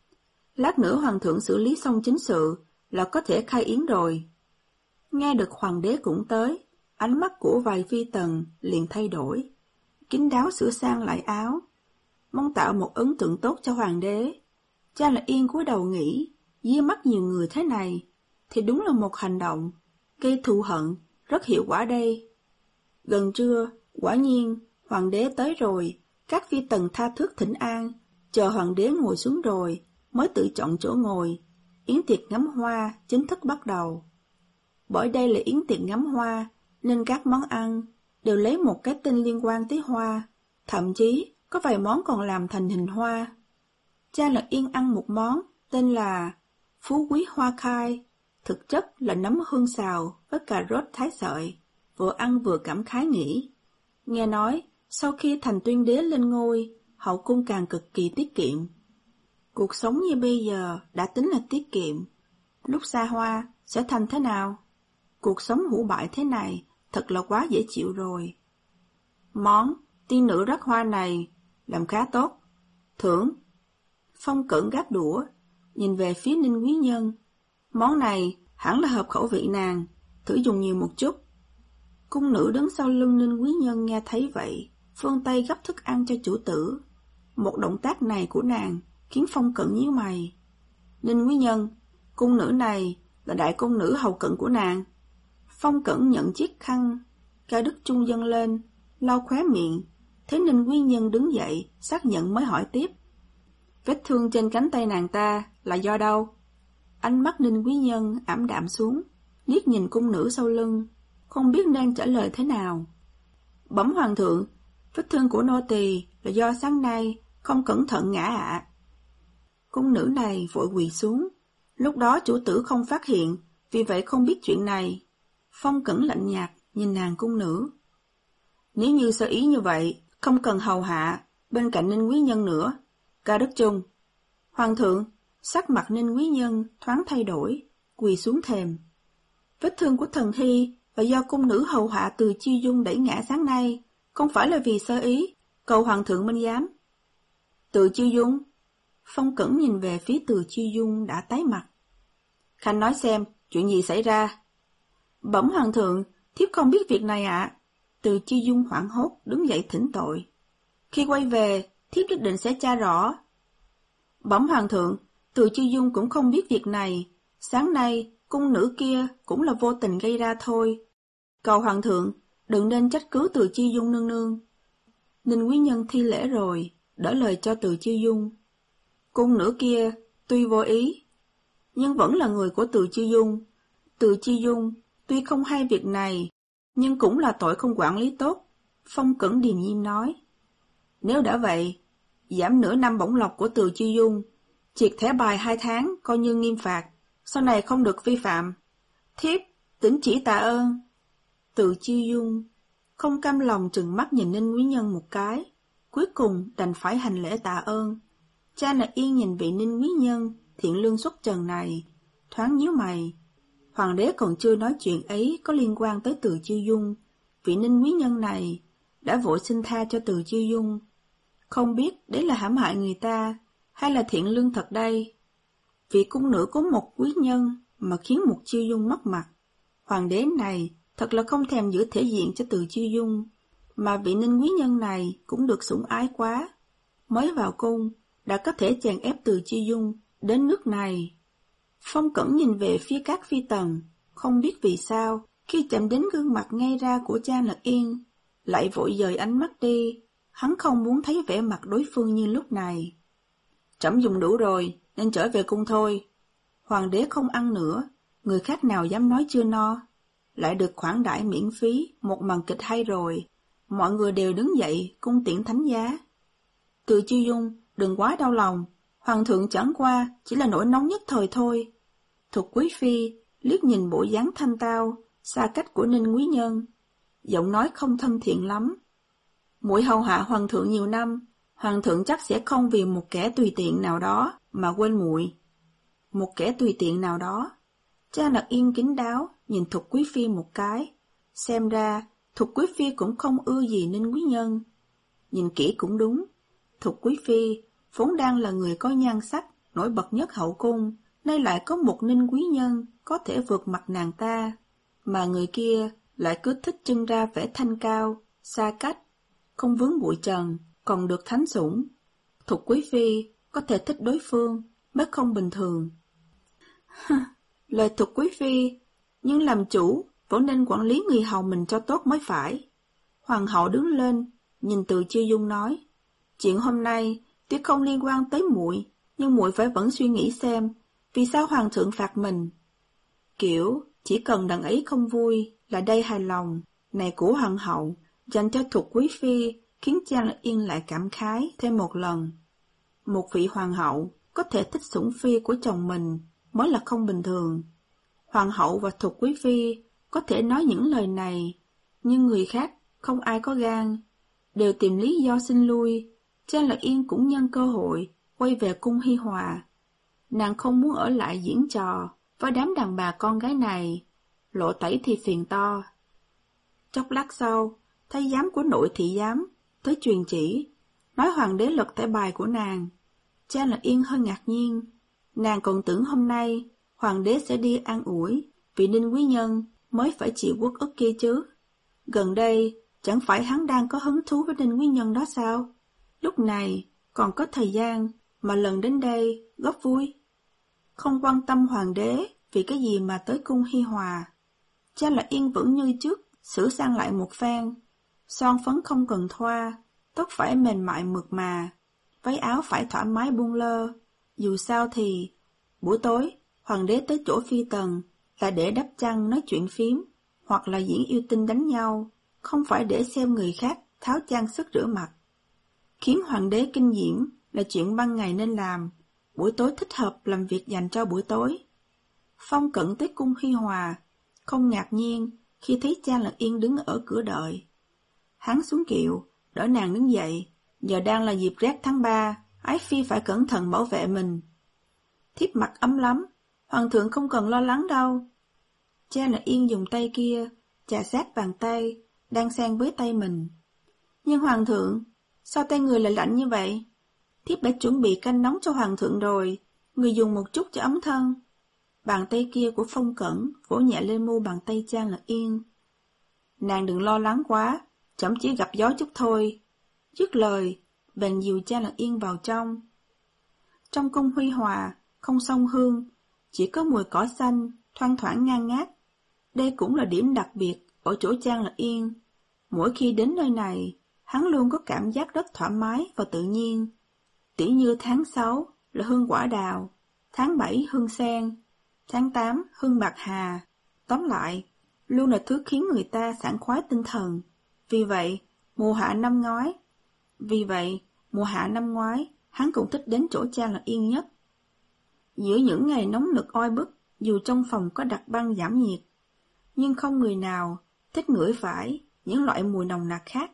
Lát nữa hoàng thượng xử lý xong chính sự là có thể khai yến rồi. Nghe được hoàng đế cũng tới, ánh mắt của vài phi tần liền thay đổi, kín đáo sửa sang lại áo, mong tạo một ấn tượng tốt cho hoàng đế. Cha là Yên cúi đầu nghĩ, dưới mắt nhiều người thế này, thì đúng là một hành động gây thù hận rất hiệu quả đây. Gần trưa, quả nhiên hoàng đế tới rồi, các phi tần tha thước thỉnh an, chờ hoàng đế ngồi xuống rồi mới tự chọn chỗ ngồi. Yến tiệc ngắm hoa chính thức bắt đầu. Bởi đây là yến tiệc ngắm hoa, nên các món ăn đều lấy một cái tên liên quan tới hoa, thậm chí có vài món còn làm thành hình hoa. Cha Lật Yên ăn một món tên là Phú Quý Hoa Khai, thực chất là nấm hương xào với cà rốt thái sợi, vừa ăn vừa cảm khái nghĩ. Nghe nói, sau khi thành tuyên đế lên ngôi, hậu cung càng cực kỳ tiết kiệm. Cuộc sống như bây giờ đã tính là tiết kiệm, lúc xa hoa sẽ thành thế nào? Cuộc sống hủ bại thế này thật là quá dễ chịu rồi. Món tiên nữ rắc hoa này làm khá tốt. Thưởng. Phong Cẩn gắp đũa, nhìn về phía Ninh Quý Nhân. Món này hẳn là hợp khẩu vị nàng, thử dùng nhiều một chút. Cung nữ đứng sau lưng Ninh Quý Nhân nghe thấy vậy, phương tay gắp thức ăn cho chủ tử. Một động tác này của nàng khiến Phong Cẩn nhíu mày. Ninh Quý Nhân, cung nữ này là đại cung nữ hầu cận của nàng. Phong Cẩn nhận chiếc khăn cao đức trung dâng lên, lau khóe miệng, thấy Ninh Quý Nhân đứng dậy, xác nhận mới hỏi tiếp. Vết thương trên cánh tay nàng ta là do đâu? Ánh mắt Ninh Quý Nhân ảm đạm xuống, liếc nhìn cung nữ sau lưng, không biết nên trả lời thế nào. Bẩm hoàng thượng, vết thương của nô tỳ là do sáng nay không cẩn thận ngã ạ. Cung nữ này vội quỳ xuống, lúc đó chủ tử không phát hiện, vì vậy không biết chuyện này. Phong Cẩn lạnh nhạt nhìn nàng cung nữ. Nếu như sơ ý như vậy, không cần hầu hạ bên cạnh Ninh Quý Nhân nữa. Ca Đức Trung. Hoàng thượng, sắc mặt Ninh Quý Nhân thoáng thay đổi, quỳ xuống thềm. Vết thương của thần thi là do cung nữ hầu hạ Từ Chiêu Dung đẩy ngã sáng nay, không phải là vì sơ ý, cầu hoàng thượng minh giám. Từ Chiêu Dung. Phong Cẩn nhìn về phía Từ Chiêu Dung đã tái mặt. Khanh nói xem, chuyện gì xảy ra? Bẩm hoàng thượng, thiếp không biết việc này ạ. À. Từ Chiêu Dung hoảng hốt đứng dậy thỉnh tội. Khi quay về, thiếp nhất định sẽ tra rõ. Bẩm hoàng thượng, Từ Chiêu Dung cũng không biết việc này. Sáng nay, cung nữ kia cũng là vô tình gây ra thôi. Cầu hoàng thượng, đừng nên trách cứ Từ Chiêu Dung nương nương. Ninh Quý Nhân thi lễ rồi, đỡ lời cho Từ Chiêu Dung. Cung nữ kia tuy vô ý, nhưng vẫn là người của Từ Chiêu Dung. Từ Chiêu Dung tuy không hay việc này, nhưng cũng là tội không quản lý tốt. Phong Cẩn điềm nhiên nói. Nếu đã vậy, giảm nửa năm bổng lộc của Từ Chiêu Dung, triệt thẻ bài hai tháng coi như nghiêm phạt, sau này không được vi phạm. Thiếp tỉnh chỉ tạ ơn. Từ Chiêu Dung không cam lòng trừng mắt nhìn Ninh Quý Nhân một cái, cuối cùng đành phải hành lễ tạ ơn. Cha Nặc Yên nhìn vị Ninh Quý Nhân thiện lương xuất trần này, thoáng nhíu mày. Hoàng đế còn chưa nói chuyện ấy có liên quan tới Từ Chiêu Dung, vị Ninh Quý Nhân này đã vội xin tha cho Từ Chiêu Dung. Không biết đấy là hãm hại người ta, hay là thiện lương thật đây? Vị cung nữ có một quý nhân mà khiến một Chiêu Dung mất mặt. Hoàng đế này thật là không thèm giữ thể diện cho Từ Chiêu Dung, mà vị Ninh Quý Nhân này cũng được sủng ái quá. Mới vào cung đã có thể chèn ép Từ Chiêu Dung đến nước này. Phong Cẩn nhìn về phía các phi tần, không biết vì sao, khi chạm đến gương mặt ngay ra của cha Lật Yên, lại vội dời ánh mắt đi. Hắn không muốn thấy vẻ mặt đối phương như lúc này. Trẫm dùng đủ rồi, nên trở về cung thôi. Hoàng đế không ăn nữa, người khác nào dám nói chưa no. Lại được khoản đãi miễn phí, một màn kịch hay rồi. Mọi người đều đứng dậy, cung tiễn thánh giá. Từ Chiêu Dung, đừng quá đau lòng. Hoàng thượng chẳng qua chỉ là nỗi nóng nhất thời thôi. Thục Quý Phi liếc nhìn bộ dáng thanh tao, xa cách của Ninh Quý Nhân, giọng nói không thân thiện lắm. Muội hầu hạ hoàng thượng nhiều năm, hoàng thượng chắc sẽ không vì một kẻ tùy tiện nào đó mà quên muội. Một kẻ tùy tiện nào đó. Cha Nặc Yên kín đáo nhìn Thục Quý Phi một cái, xem ra Thục Quý Phi cũng không ưa gì Ninh Quý Nhân. Nhìn kỹ cũng đúng, Thục quý phi vốn đang là người có nhan sắc nổi bật nhất hậu cung, nay lại có một Ninh quý nhân có thể vượt mặt nàng ta, mà người kia lại cứ thích trưng ra vẻ thanh cao, xa cách, không vướng bụi trần, còn được thánh sủng. Thục quý phi có thể thích đối phương mới không bình thường. Lời Thục quý phi, nhưng làm chủ vẫn nên quản lý người hầu mình cho tốt mới phải. Hoàng hậu đứng lên, nhìn Từ Chiêu Dung nói, chuyện hôm nay tuy không liên quan tới muội, nhưng muội phải vẫn suy nghĩ xem vì sao hoàng thượng phạt mình. Kiểu chỉ cần đằng ấy không vui là đây hài lòng này của hoàng hậu dành cho Thục quý phi khiến Trang Yên lại cảm khái thêm một lần. Một vị hoàng hậu có thể thích sủng phi của chồng mình mới là không bình thường. Hoàng hậu và Thục quý phi có thể nói những lời này, nhưng người khác không ai có gan, đều tìm lý do xin lui. Trang Lạc Yên cũng nhân cơ hội quay về cung Hi Hòa. Nàng không muốn ở lại diễn trò với đám đàn bà con gái này, lộ tẩy thì phiền to. Chốc lát sau, thái giám của nội thị giám tới truyền chỉ, nói hoàng đế lật tẩy bài của nàng. Trang Lạc Yên hơi ngạc nhiên, nàng còn tưởng hôm nay hoàng đế sẽ đi an ủi vì Ninh quý nhân mới phải chịu uất ức kia chứ. Gần đây chẳng phải hắn đang có hứng thú với Ninh quý nhân đó sao? Lúc này còn có thời gian mà lần đến đây góp vui. Không quan tâm hoàng đế vì cái gì mà tới cung Hi Hòa. Trang Lạc Yên vẫn như trước sửa sang lại một phen, son phấn không cần thoa, tóc phải mềm mại mượt mà, váy áo phải thoải mái buông lơ. Dù sao thì buổi tối hoàng đế tới chỗ phi tần là để đắp chăn nói chuyện phím, hoặc là diễn yêu tinh đánh nhau, không phải để xem người khác tháo trang sức rửa mặt. Khiến hoàng đế kinh diễm là chuyện ban ngày nên làm, buổi tối thích hợp làm việc dành cho buổi tối. Phong Cẩn tới cung Hi Hòa, không ngạc nhiên khi thấy Trang Lạc Yên đứng ở cửa đợi. Hắn xuống kiệu, đỡ nàng đứng dậy, giờ đang là dịp rét tháng ba, ái phi phải cẩn thận bảo vệ mình. Thiếp mặt ấm lắm, hoàng thượng không cần lo lắng đâu. Trang Lạc Yên dùng tay kia chà sát bàn tay đang xen với tay mình. Nhưng hoàng thượng, sao tay người lại lạnh như vậy? Thiếp đã chuẩn bị canh nóng cho hoàng thượng rồi, người dùng một chút cho ấm thân. Bàn tay kia của Phong Cẩn vỗ nhẹ lên mu bàn tay Trang Lạc Yên. Nàng đừng lo lắng quá, chậm chỉ gặp gió chút thôi. Dứt lời, bèn dìu Trang Lạc Yên vào trong. Trong cung Huy Hòa, không sông hương, chỉ có mùi cỏ xanh, thoang thoảng ngang ngát. Đây cũng là điểm đặc biệt ở chỗ Trang Lạc Yên. Mỗi khi đến nơi này, hắn luôn có cảm giác rất thoải mái và tự nhiên. Tỉ như tháng sáu là hương quả đào, tháng bảy hương sen, tháng tám hương bạc hà. Tóm lại, luôn là thứ khiến người ta sảng khoái tinh thần. Vì vậy, mùa hạ năm ngoái, vì vậy, mùa hạ năm ngoái, hắn cũng thích đến chỗ Trang Lạc Yên nhất. Giữa những ngày nóng nực oi bức, dù trong phòng có đặt băng giảm nhiệt, nhưng không người nào thích ngửi phải những loại mùi nồng nặc khác.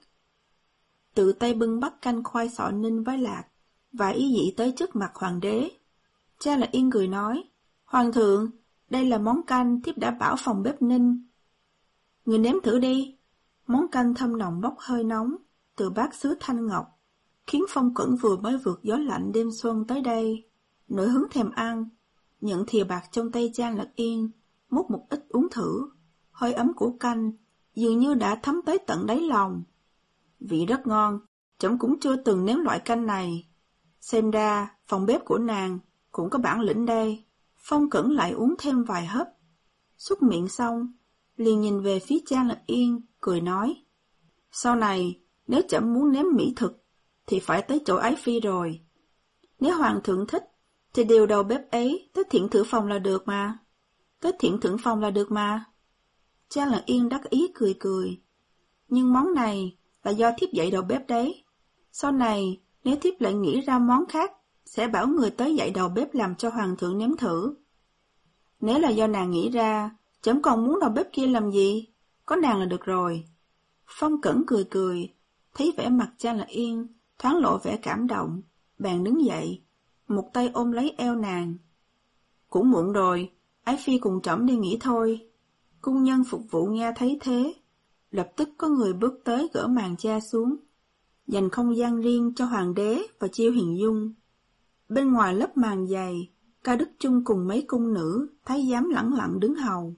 Tự tay bưng bát canh khoai sọ ninh với lạc, và ý dị tới trước mặt hoàng đế. Trang Lạc Yên cười nói, hoàng thượng, đây là món canh thiếp đã bảo phòng bếp ninh. Người nếm thử đi. Món canh thơm nồng bốc hơi nóng từ bát sứ thanh ngọc, khiến Phong Cẩn vừa mới vượt gió lạnh đêm xuân tới đây, nổi hứng thèm ăn. Nhận thìa bạc trong tay Trang Lạc Yên, múc một ít uống thử. Hơi ấm của canh dường như đã thấm tới tận đáy lòng. Vị rất ngon, trẫm cũng chưa từng nếm loại canh này. Xem ra phòng bếp của nàng cũng có bản lĩnh đây. Phong Cẩn lại uống thêm vài hớp. Xúc miệng xong, liền nhìn về phía Trang Lạc Yên, cười nói, sau này nếu trẫm muốn nếm mỹ thực thì phải tới chỗ ái phi rồi. Nếu hoàng thượng thích thì điều đầu bếp ấy tới thiện thử phòng là được mà. Tới thiện thử phòng là được mà. Trang Lạc Yên đắc ý cười cười. Nhưng món này là do thiếp dạy đầu bếp đấy. Sau này nếu thiếp lại nghĩ ra món khác, sẽ bảo người tới dạy đầu bếp làm cho hoàng thượng nếm thử. Nếu là do nàng nghĩ ra, trẫm còn muốn đầu bếp kia làm gì? Có nàng là được rồi. Phong Cẩn cười cười, thấy vẻ mặt Trang Lạc Yên thoáng lộ vẻ cảm động, bèn đứng dậy, một tay ôm lấy eo nàng. Cũng muộn rồi, ái phi cùng trẫm đi nghỉ thôi. Cung nhân phục vụ nghe thấy thế, lập tức có người bước tới gỡ màn che xuống. dành không gian riêng cho hoàng đế và Chiêu Hiền Dung. Bên ngoài lớp màn dày, Ca Đức Chung cùng mấy cung nữ, thái giám lẳng lặng đứng hầu.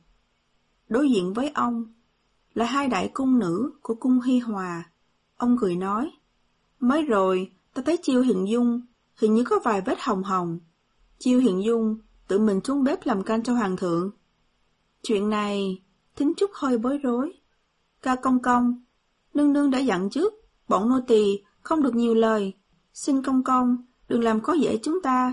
Đối diện với ông là hai đại cung nữ của cung Hi Hòa. Ông cười nói, mới rồi ta thấy Chiêu Hiền Dung hình như có vài vết hồng hồng. Chiêu Hiền Dung tự mình xuống bếp làm canh cho hoàng thượng. Chuyện này, Thính Trúc hơi bối rối. Ca công công, nương nương đã dặn trước, bọn nô tỳ không được nhiều lời. Xin công công, đừng làm khó dễ chúng ta.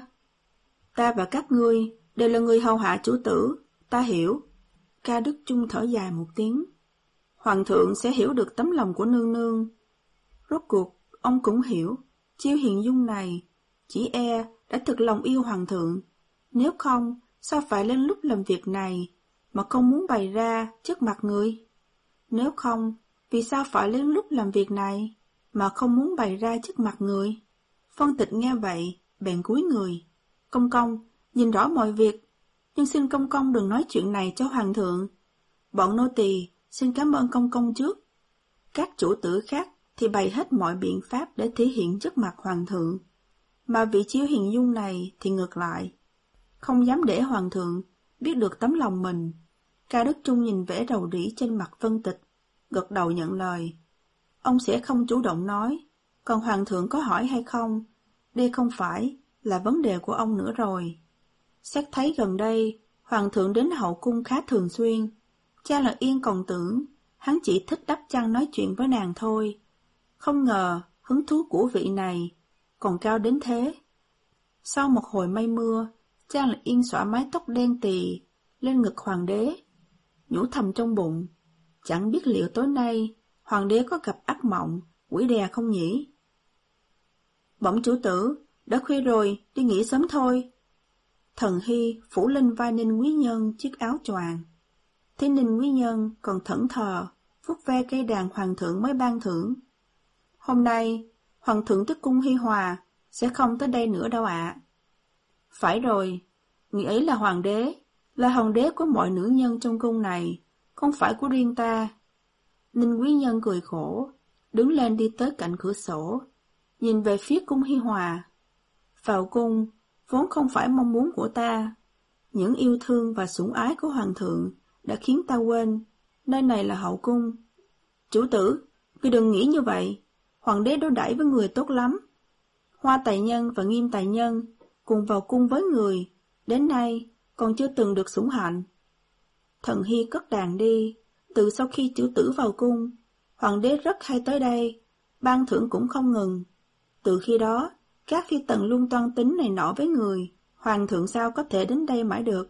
Ta và các ngươi đều là người hầu hạ chủ tử, ta hiểu. Ca Đức Chung thở dài một tiếng. Hoàng thượng sẽ hiểu được tấm lòng của nương nương. Rốt cuộc, ông cũng hiểu, Chiêu Hiền Dung này, chỉ e đã thực lòng yêu hoàng thượng. Nếu không, sao phải lên lúc làm việc này mà không muốn bày ra trước mặt người? Nếu không, vì sao phải lên lúc làm việc này mà không muốn bày ra trước mặt người? Phân Tịch nghe vậy, bèn cúi người. Công công, nhìn rõ mọi việc, nhưng xin công công đừng nói chuyện này cho hoàng thượng. Bọn nô tỳ xin cảm ơn công công trước. Các chủ tử khác thì bày hết mọi biện pháp để thể hiện trước mặt hoàng thượng. Mà vị Chiêu Hiền Dung này thì ngược lại, không dám để hoàng thượng biết được tấm lòng mình. Ca Đức Chung nhìn vẻ rầu rĩ trên mặt Vân Tịch, gật đầu nhận lời. Ông sẽ không chủ động nói, còn hoàng thượng có hỏi hay không, đây không phải là vấn đề của ông nữa rồi. Xét thấy gần đây, hoàng thượng đến hậu cung khá thường xuyên. Cha Lạc Yên còn tưởng hắn chỉ thích đắp chăn nói chuyện với nàng thôi. Không ngờ hứng thú của vị này còn cao đến thế. Sau một hồi mây mưa, Cha Lạc Yên xõa mái tóc đen tì lên ngực hoàng đế, nhủ thầm trong bụng, chẳng biết liệu tối nay hoàng đế có gặp ác mộng, quỷ đè không nhỉ? Bẩm chủ tử, đã khuya rồi, đi nghỉ sớm thôi. Thần Hy phủ lên vai Ninh Quý Nhân chiếc áo choàng. Thế Ninh Quý Nhân còn thẫn thờ, vuốt ve cây đàn hoàng thượng mới ban thưởng. Hôm nay, hoàng thượng tới cung Hi Hòa sẽ không tới đây nữa đâu ạ. À. Phải rồi, người ấy là hoàng đế, là hoàng đế của mọi nữ nhân trong cung này, không phải của riêng ta. Ninh Quý Nhân cười khổ, đứng lên đi tới cạnh cửa sổ, nhìn về phía cung Hi Hòa. Vào cung, vốn không phải mong muốn của ta. Những yêu thương và sủng ái của hoàng thượng đã khiến ta quên, nơi này là hậu cung. Chủ tử, ngươi đừng nghĩ như vậy, hoàng đế đối đãi với người tốt lắm. Hoa Tài Nhân và Nghiêm Tài Nhân cùng vào cung với người, đến nay còn chưa từng được sủng hạnh. Thần Hy cất đàn đi, từ sau khi chủ tử vào cung, hoàng đế rất hay tới đây, ban thưởng cũng không ngừng. Từ khi đó, các phi tần luôn toan tính này nọ với người, hoàng thượng sao có thể đến đây mãi được.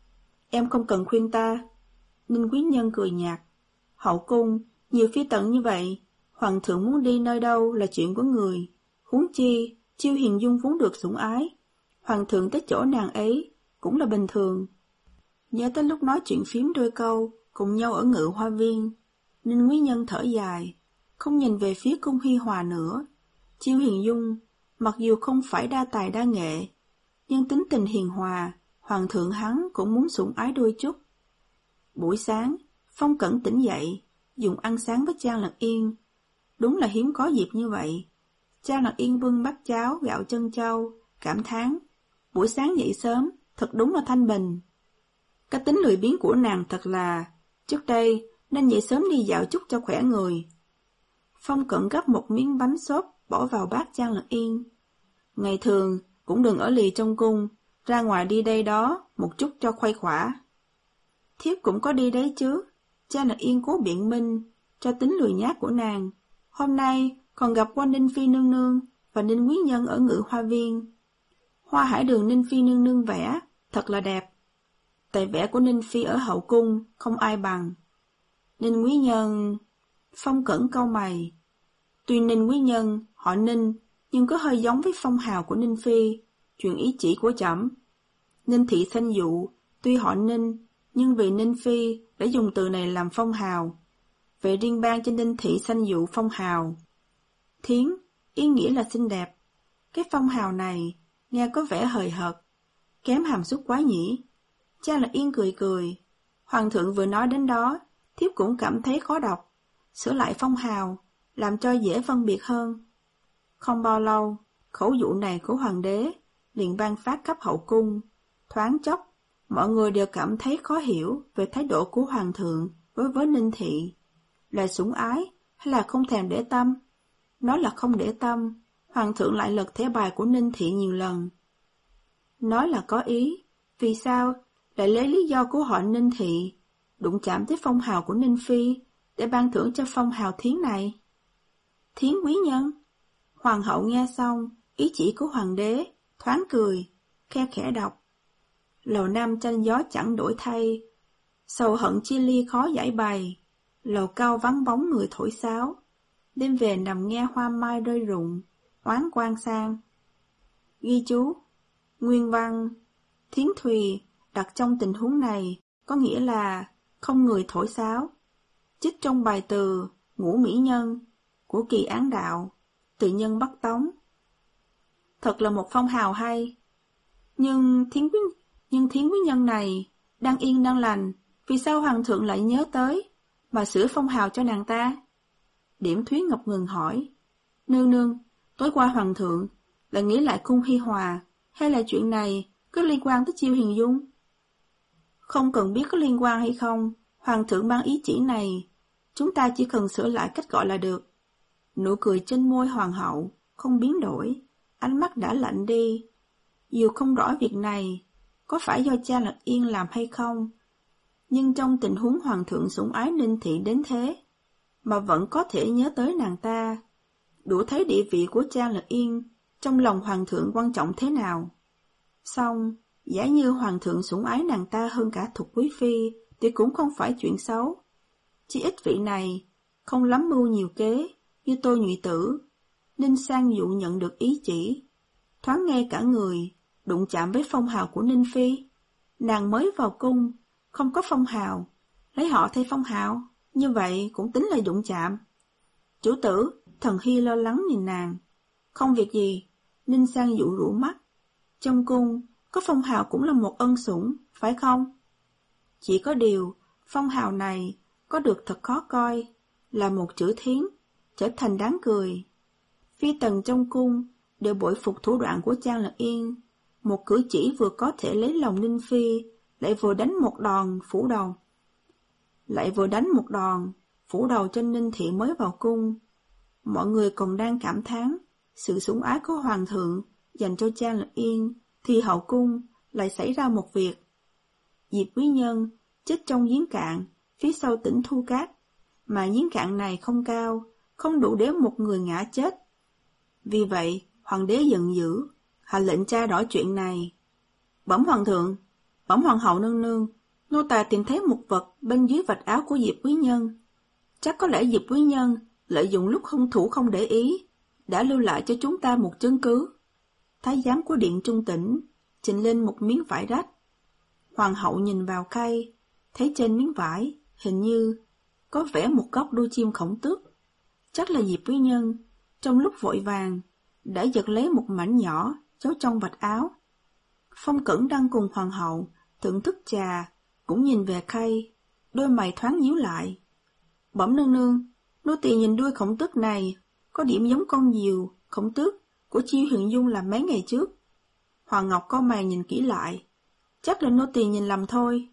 Em không cần khuyên ta. Ninh Quý Nhân cười nhạt. Hậu cung, nhiều phi tần như vậy, hoàng thượng muốn đi nơi đâu là chuyện của người. Huống chi, Chiêu Hiền Dung vốn được sủng ái, hoàng thượng tới chỗ nàng ấy cũng là bình thường. Nhớ tới lúc nói chuyện phím đôi câu cùng nhau ở Ngự Hoa Viên, Ninh Quý Nhân thở dài, không nhìn về phía cung Hi Hòa nữa. Chiêu Hiền Dung mặc dù không phải đa tài đa nghệ, nhưng tính tình hiền hòa, hoàng thượng hắn cũng muốn sủng ái đôi chút. Buổi sáng, Phong Cẩn tỉnh dậy, dùng ăn sáng với Cha Lạc Yên. Đúng là hiếm có dịp như vậy. Cha Lạc Yên bưng bát cháo gạo chân châu, cảm thán, buổi sáng dậy sớm, thật đúng là thanh bình. Cái tính lười biếng của nàng thật là, trước đây nên dậy sớm đi dạo chút cho khỏe người. Phong Cẩn gắp một miếng bánh xốp bỏ vào bát Cha Lạc Yên. Ngày thường cũng đừng ở lì trong cung, ra ngoài đi đây đó một chút cho khuây khỏa. Thiếp cũng có đi đấy chứ. Cha Lạc Yên cố biện minh cho tính lười nhác của nàng. Hôm nay còn gặp qua Ninh Phi nương nương và Ninh Quý Nhân ở Ngự Hoa Viên. Hoa hải đường Ninh Phi nương nương vẽ thật là đẹp. Tài vẽ của Ninh Phi ở hậu cung không ai bằng. Ninh Quý Nhân... Phong Cẩn cau mày. Tuy Ninh Quý Nhân họ Ninh, nhưng có hơi giống với phong hào của Ninh Phi, truyền ý chỉ của trẫm. Ninh Thị Sanh Dụ tuy họ Ninh, nhưng vì Ninh Phi đã dùng từ này làm phong hào, vậy riêng ban cho Ninh Thị Sanh Dụ phong hào. Thiến, ý nghĩa là xinh đẹp. Cái phong hào này nghe có vẻ hời hợt, kém hàm xúc quá nhỉ. Cha Lạc Yên cười cười. Hoàng thượng vừa nói đến đó, thiếp cũng cảm thấy khó đọc. Sửa lại phong hào, làm cho dễ phân biệt hơn. Không bao lâu, khẩu dụ này của hoàng đế liền ban phát khắp hậu cung. Thoáng chốc, mọi người đều cảm thấy khó hiểu về thái độ của hoàng thượng đối với Ninh Thị. Là sủng ái hay là không thèm để tâm? Nói là không để tâm, hoàng thượng lại lật thẻ bài của Ninh Thị nhiều lần. Nói là có ý, vì sao lại lấy lý do của họ Ninh Thị đụng chạm tới phong hào của Ninh Phi để ban thưởng cho phong hào Thiến này? Thiến quý nhân. Hoàng hậu nghe xong ý chỉ của hoàng đế, thoáng cười, khe khẽ đọc. Lầu nam tranh gió chẳng đổi thay, sầu hận chia ly khó giải bày, lầu cao vắng bóng người thổi sáo, đêm về nằm nghe hoa mai rơi rụng, oán quan sang. Ghi chú, nguyên văn, Thiến Thùy đặt trong tình huống này có nghĩa là không người thổi sáo. Trích trong bài từ Ngũ Mỹ Nhân của Kỳ Án Đạo, Từ Nhân Bắc Tống. Thật là một phong hào hay. Nhưng thiến quý, nhưng thiến quý nhân này đang yên đang lành, vì sao hoàng thượng lại nhớ tới mà sửa phong hào cho nàng ta? Điểm Thúy ngập ngừng hỏi. Nương nương, tối qua hoàng thượng là nghĩ lại cung Hi Hòa, hay là chuyện này có liên quan tới Chiêu Hiền Dung? Không cần biết có liên quan hay không, hoàng thượng ban ý chỉ này, chúng ta chỉ cần sửa lại cách gọi là được. Nụ cười trên môi hoàng hậu không biến đổi, ánh mắt đã lạnh đi. Dù không rõ việc này có phải do cha Lật Yên làm hay không, nhưng trong tình huống hoàng thượng sủng ái Ninh Thị đến thế, mà vẫn có thể nhớ tới nàng ta, đủ thấy địa vị của cha Lật Yên trong lòng hoàng thượng quan trọng thế nào. Song, giả như hoàng thượng sủng ái nàng ta hơn cả Thục quý phi thì cũng không phải chuyện xấu. Chỉ ít vị này không lắm mưu nhiều kế như Tô Nhụy Tử. Ninh Sang Dụ nhận được ý chỉ, thoáng nghe cả người đụng chạm với phong hào của Ninh Phi. Nàng mới vào cung, không có phong hào, lấy họ thay phong hào, như vậy cũng tính là đụng chạm. Chủ tử, Thần Hy lo lắng nhìn nàng. Không việc gì. Ninh Sang Dụ rũ mắt. Trong cung, có phong hào cũng là một ân sủng, phải không? Chỉ có điều, phong hào này có được thật khó coi, là một chữ thiến, trở thành đáng cười. Phi tần trong cung đều bội phục thủ đoạn của Trang Lật Yên, một cử chỉ vừa có thể lấy lòng Ninh Phi, lại vừa đánh một đòn phủ đầu. Lại vừa đánh một đòn phủ đầu cho Ninh Thị mới vào cung. Mọi người còn đang cảm thán sự sủng ái của hoàng thượng dành cho Trang Lật Yên, thì hậu cung lại xảy ra một việc. Diệp quý nhân chết trong giếng cạn phía sau tỉnh Thu Cát, mà giếng cạn này không cao, không đủ để một người ngã chết. Vì vậy, hoàng đế giận dữ, hạ lệnh tra rõ chuyện này. Bẩm hoàng thượng, bẩm hoàng hậu nương nương, nô tài tìm thấy một vật bên dưới vạch áo của Diệp quý nhân. Chắc có lẽ Diệp quý nhân lợi dụng lúc hung thủ không để ý, đã lưu lại cho chúng ta một chứng cứ. Thái giám của điện Trung Tỉnh trình lên một miếng vải rách. Hoàng hậu nhìn vào khay, thấy trên miếng vải hình như có vẽ một góc đuôi chim Khổng Tước. Chắc là Diệp quý nhân trong lúc vội vàng đã giật lấy một mảnh nhỏ giấu trong vạch áo. Phong Cẩn đang cùng hoàng hậu thưởng thức trà, cũng nhìn về khay, đôi mày thoáng nhíu lại. Bẩm nương nương, nô tỳ nhìn đuôi Khổng Tước này có điểm giống con diều Khổng Tước của Chiêu Hiền Dung làm mấy ngày trước. Hoàng Ngọc cau mày nhìn kỹ lại, chắc là nô tỳ nhìn lầm thôi.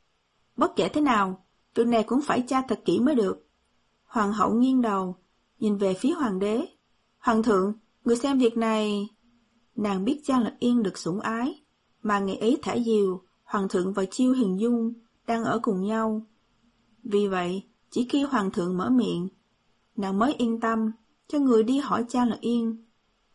Bất kể thế nào, việc này cũng phải tra thật kỹ mới được. Hoàng hậu nghiêng đầu, nhìn về phía hoàng đế. Hoàng thượng, người xem việc này. Nàng biết Trang Lật Yên được sủng ái, mà ngày ấy thả diều, hoàng thượng và Chiêu Hiền Dung đang ở cùng nhau. Vì vậy, chỉ khi hoàng thượng mở miệng, nàng mới yên tâm cho người đi hỏi Trang Lật Yên.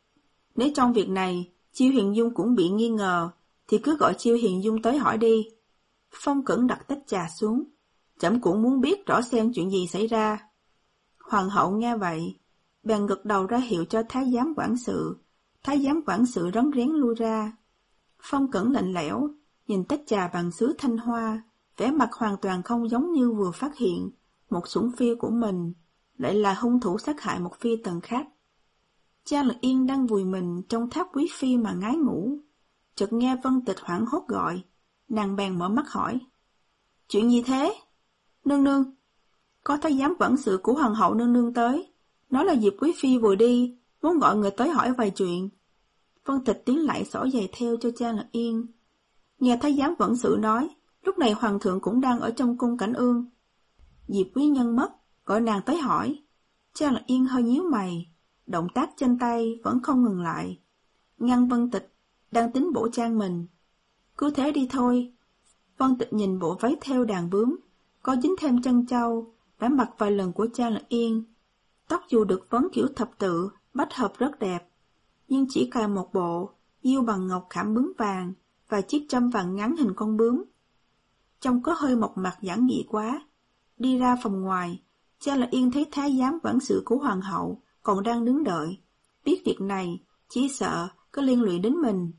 Nếu trong việc này Chiêu Hiền Dung cũng bị nghi ngờ, thì cứ gọi Chiêu Hiền Dung tới hỏi đi. Phong Cẩn đặt tách trà xuống. Trẫm cũng muốn biết rõ xem chuyện gì xảy ra. Hoàng hậu nghe vậy, bèn gật đầu ra hiệu cho thái giám quản sự. Thái giám quản sự rón rén lui ra. Phong Cẩn lạnh lẽo, nhìn tách trà bằng sứ thanh hoa, vẻ mặt hoàn toàn không giống như vừa phát hiện một sủng phi của mình lại là hung thủ sát hại một phi tần khác. Trang Lật Yên đang vùi mình trong tháp quý phi mà ngái ngủ, chợt nghe Vân Tịch hoảng hốt gọi, nàng bèn mở mắt hỏi. Chuyện gì thế? Nương nương, có thái giám quản sự của hoàng hậu nương nương tới, nói là Diệp quý phi vừa đi, muốn gọi người tới hỏi vài chuyện. Vân Tịch tiến lại xỏ giày theo cho Cha Lật Yên. Nghe thái giám Vẫn Sự nói, lúc này hoàng thượng cũng đang ở trong cung Cảnh Ương. Diệp quý nhân mất, gọi nàng tới hỏi. Cha Lật Yên hơi nhíu mày, động tác trên tay vẫn không ngừng lại. Ngăn Vân Tịch, đang tính bổ trang mình. Cứ thế đi thôi. Vân Tịch nhìn bộ váy theo đàn bướm, có dính thêm chân châu, đã mặc vài lần của Cha Lật Yên. Tóc dù được vấn kiểu thập tự, bách hợp rất đẹp, nhưng chỉ cài một bộ, diêu bằng ngọc khảm bướm vàng và chiếc châm vàng ngắn hình con bướm. Trông có hơi mộc mạc giản dị quá. Đi ra phòng ngoài, Cha Lật Yên thấy thái giám quản sự của hoàng hậu còn đang đứng đợi. Biết việc này, chỉ sợ có liên lụy đến mình.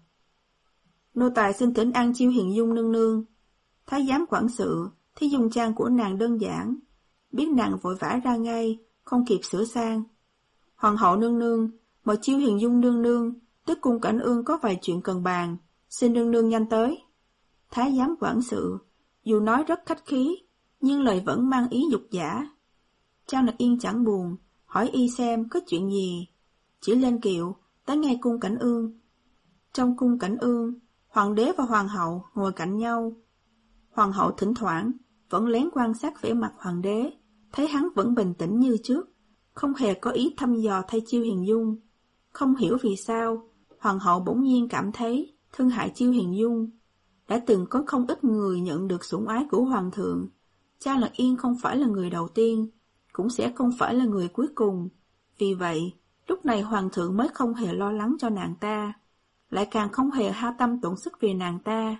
Nô tài xin thỉnh an Chiêu Hiền Dung nương nương. Thái giám quản sự thấy dung trang của nàng đơn giản, biết nàng vội vã ra ngay, không kịp sửa sang. Hoàng hậu nương nương, mời Chiêu Hiền Dung nương nương, tức cung Cảnh Ương có vài chuyện cần bàn, xin nương nương nhanh tới. Thái giám quản sự, dù nói rất khách khí, nhưng lời vẫn mang ý dục giả. Cha Lật Yên chẳng buồn, hỏi y xem có chuyện gì, chỉ lên kiệu, tới ngay cung Cảnh Ương. Trong cung Cảnh Ương, hoàng đế và hoàng hậu ngồi cạnh nhau. Hoàng hậu thỉnh thoảng vẫn lén quan sát vẻ mặt hoàng đế, thấy hắn vẫn bình tĩnh như trước, không hề có ý thăm dò thay Chiêu Hiền Dung. Không hiểu vì sao, hoàng hậu bỗng nhiên cảm thấy thương hại Chiêu Hiền Dung. Đã từng có không ít người nhận được sủng ái của hoàng thượng. Cha Lật Yên không phải là người đầu tiên, cũng sẽ không phải là người cuối cùng. Vì vậy, lúc này hoàng thượng mới không hề lo lắng cho nàng ta, lại càng không hề ha tâm tổn sức vì nàng ta.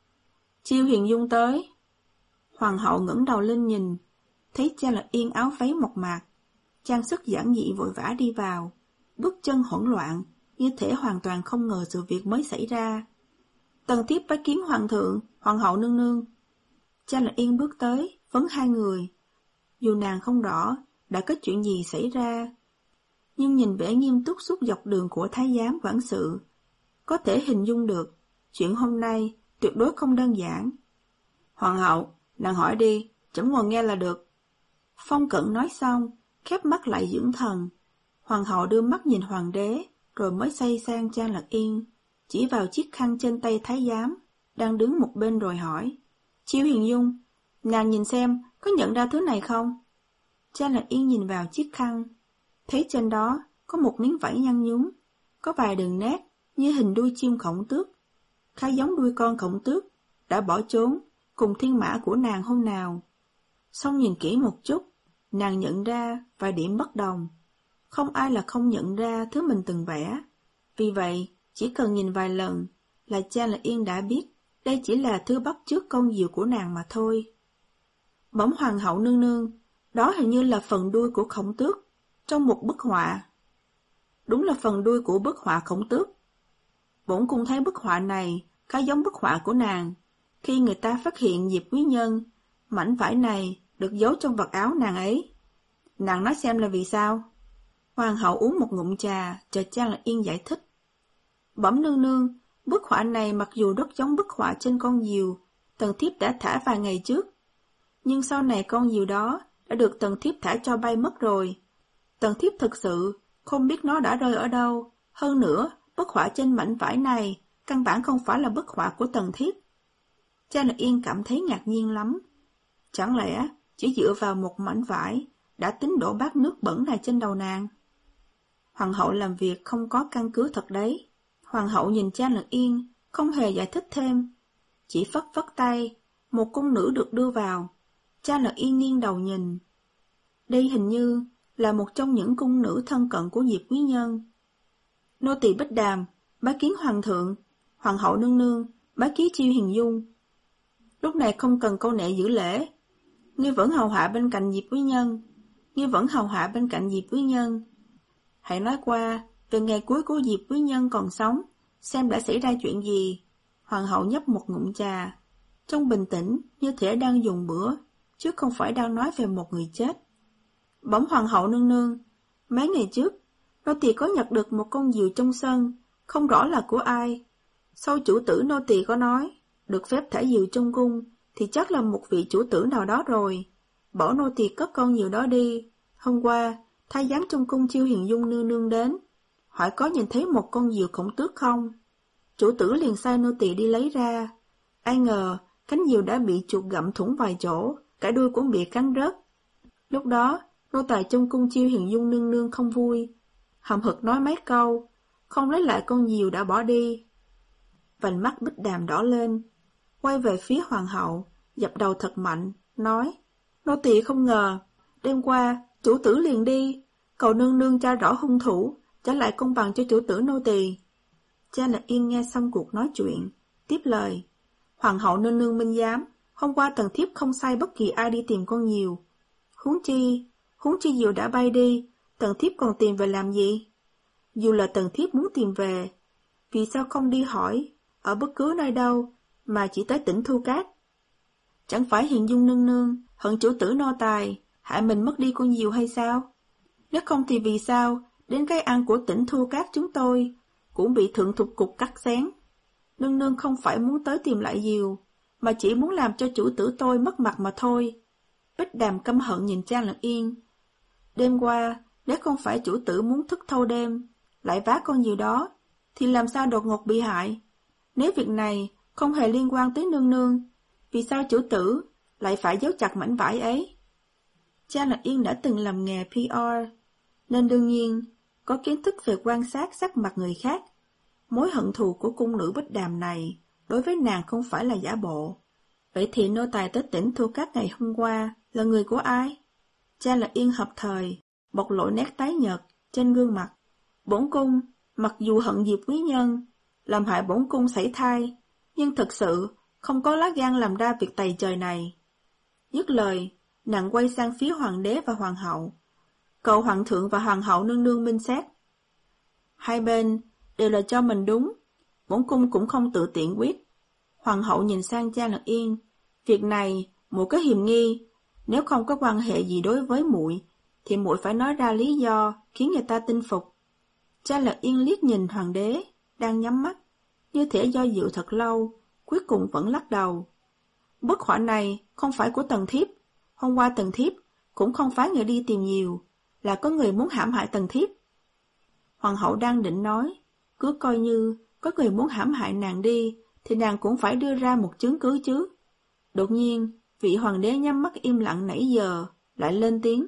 Chiêu Hiền Dung tới. Hoàng hậu ngẩng đầu lên nhìn, thấy Cha Lật Yên áo váy mộc mạc, trang sức giản dị vội vã đi vào, bước chân hỗn loạn, như thể hoàn toàn không ngờ sự việc mới xảy ra. Tần thiếp bái kiến hoàng thượng, hoàng hậu nương nương. Cha Lật Yên bước tới, vấn hai người. Dù nàng không rõ đã có chuyện gì xảy ra, nhưng nhìn vẻ nghiêm túc suốt dọc đường của thái giám quản sự, có thể hình dung được chuyện hôm nay tuyệt đối không đơn giản. Hoàng hậu, nàng hỏi đi, chấm ngồi nghe là được. Phong Cận nói xong, khép mắt lại dưỡng thần. Hoàng hậu đưa mắt nhìn hoàng đế, rồi mới xoay sang Cha Lật Yên, chỉ vào chiếc khăn trên tay thái giám, đang đứng một bên rồi hỏi. Chiêu Hiền Dung, nàng nhìn xem, có nhận ra thứ này không? Cha Lật Yên nhìn vào chiếc khăn, thấy trên đó có một miếng vải nhăn nhúm, có vài đường nét như hình đuôi chim khổng tước, khá giống đuôi con khổng tước đã bỏ trốn cùng thiên mã của nàng hôm nào. Xong nhìn kỹ một chút, nàng nhận ra vài điểm bất đồng. Không ai là không nhận ra thứ mình từng vẽ. Vì vậy, chỉ cần nhìn vài lần là Cha Lật Yên đã biết đây chỉ là thứ bắt chước con diều của nàng mà thôi. Bẩm hoàng hậu nương nương, đó hình như là phần đuôi của khổng tước trong một bức họa. Đúng là phần đuôi của bức họa khổng tước. Bổn cung thấy bức họa này khá giống bức họa của nàng. Khi người ta phát hiện Diệp quý nhân, mảnh vải này được giấu trong vật áo nàng ấy. Nàng nói xem là vì sao? Hoàng hậu uống một ngụm trà, chờ Cha Lật Yên giải thích. Bẩm nương nương, bức họa này mặc dù rất giống bức họa trên con diều tần thiếp đã thả vài ngày trước, nhưng sau này con diều đó đã được tần thiếp thả cho bay mất rồi. Tần thiếp thực sự không biết nó đã rơi ở đâu. Hơn nữa, bức họa trên mảnh vải này căn bản không phải là bức họa của tần thiếp. Cha Lật Yên cảm thấy ngạc nhiên lắm. Chẳng lẽ chỉ dựa vào một mảnh vải đã tính đổ bát nước bẩn này trên đầu nàng? Hoàng hậu làm việc không có căn cứ thật đấy. Hoàng hậu nhìn Cha Lật Yên, không hề giải thích thêm, chỉ phất phất tay. Một cung nữ được đưa vào. Cha Lật Yên nghiêng đầu nhìn. Đây hình như là một trong những cung nữ thân cận của Diệp quý nhân. Nô tỳ Bích Đàm, bái kiến hoàng thượng. Hoàng hậu nương nương, bái kiến Chiêu Hiền Dung. Lúc này không cần câu nệ giữ lễ. Ngươi vẫn hầu hạ bên cạnh Diệp quý nhân. Ngươi vẫn hầu hạ bên cạnh Diệp quý nhân. Hãy nói qua về ngày cuối của Diệp quý nhân còn sống, xem đã xảy ra chuyện gì. Hoàng hậu nhấp một ngụm trà, trông bình tĩnh như thể đang dùng bữa, chứ không phải đang nói về một người chết. Bẩm hoàng hậu nương nương, mấy ngày trước, nô tỳ có nhặt được một con diều trong sân, không rõ là của ai. Sau chủ tử nô tỳ có nói, được phép thả diều trong cung, thì chắc là một vị chủ tử nào đó rồi. Bỏ nô tỳ cất con diều đó đi. Hôm qua, thái giám trong cung Chiêu Hiền Dung nương nương đến, hỏi có nhìn thấy một con diều khổng tước không? Chủ tử liền sai nô tỳ đi lấy ra. Ai ngờ, cánh diều đã bị chuột gặm thủng vài chỗ, cả đuôi cũng bị cắn rớt. Lúc đó, nô tài trong cung Chiêu Hiền Dung nương nương không vui, hậm hực nói mấy câu, không lấy lại con diều đã bỏ đi. Vành mắt Bích Đàm đỏ lên, quay về phía hoàng hậu, dập đầu thật mạnh, nói: Nô tỳ không ngờ, đêm qua chủ tử liền đi, cầu nương nương tra rõ hung thủ, trả lại công bằng cho chủ tử nô tỳ. Cha Lạc Yên nghe xong cuộc nói chuyện, tiếp lời: Hoàng hậu nương nương minh giám, hôm qua tần thiếp không sai bất kỳ ai đi tìm con diều. Huống chi, huống chi diều đã bay đi, tần thiếp còn tìm về làm gì? Dù là tần thiếp muốn tìm về, vì sao không đi hỏi ở bất cứ nơi đâu, mà chỉ tới tỉnh Thu Cát? Chẳng phải Hiền Dung nương nương hận chủ tử nô tài, hại mình mất đi con diều hay sao? Nếu không thì vì sao đến cái ăn của tỉnh Thu Cát chúng tôi cũng bị thượng thục cục cắt xén? Nương nương không phải muốn tới tìm lại diều, mà chỉ muốn làm cho chủ tử tôi mất mặt mà thôi. Bích Đàm căm hận nhìn Trang Lạc Yên. Đêm qua, nếu không phải chủ tử muốn thức thâu đêm, lại vá con diều đó, thì làm sao đột ngột bị hại? Nếu việc này không hề liên quan tới nương nương, vì sao chủ tử lại phải giấu chặt mảnh vải ấy? Trang Lạc Yên đã từng làm nghề pê rờ, nên đương nhiên có kiến thức về quan sát sắc mặt người khác. Mối hận thù của cung nữ Bích Đàm này đối với nàng không phải là giả bộ. Vậy thì nô tài tới tỉnh Thu Cát ngày hôm qua là người của ai? Trang Lạc Yên hợp thời bộc lộ nét tái nhợt trên gương mặt. Bổn cung mặc dù hận Diệp quý nhân làm hại bổn cung sảy thai, nhưng thực sự không có lá gan làm ra việc tày trời này. Dứt lời, nàng quay sang phía hoàng đế và hoàng hậu, cầu hoàng thượng và hoàng hậu nương nương minh xét. Hai bên đều là cho mình đúng, bổn cung cũng không tự tiện quyết. Hoàng hậu nhìn sang Trang Lạc Yên, việc này muội có hiềm nghi, nếu không có quan hệ gì đối với muội thì muội phải nói ra lý do khiến người ta tin phục. Trang Lạc Yên liếc nhìn hoàng đế đang nhắm mắt, như thể do dự thật lâu, cuối cùng vẫn lắc đầu. Bức họa này không phải của tần thiếp, hôm qua tần thiếp cũng không phái người đi tìm nhiều, là có người muốn hãm hại tần thiếp. Hoàng hậu đang định nói, cứ coi như có người muốn hãm hại nàng đi, thì nàng cũng phải đưa ra một chứng cứ chứ. Đột nhiên, vị hoàng đế nhắm mắt im lặng nãy giờ, lại lên tiếng.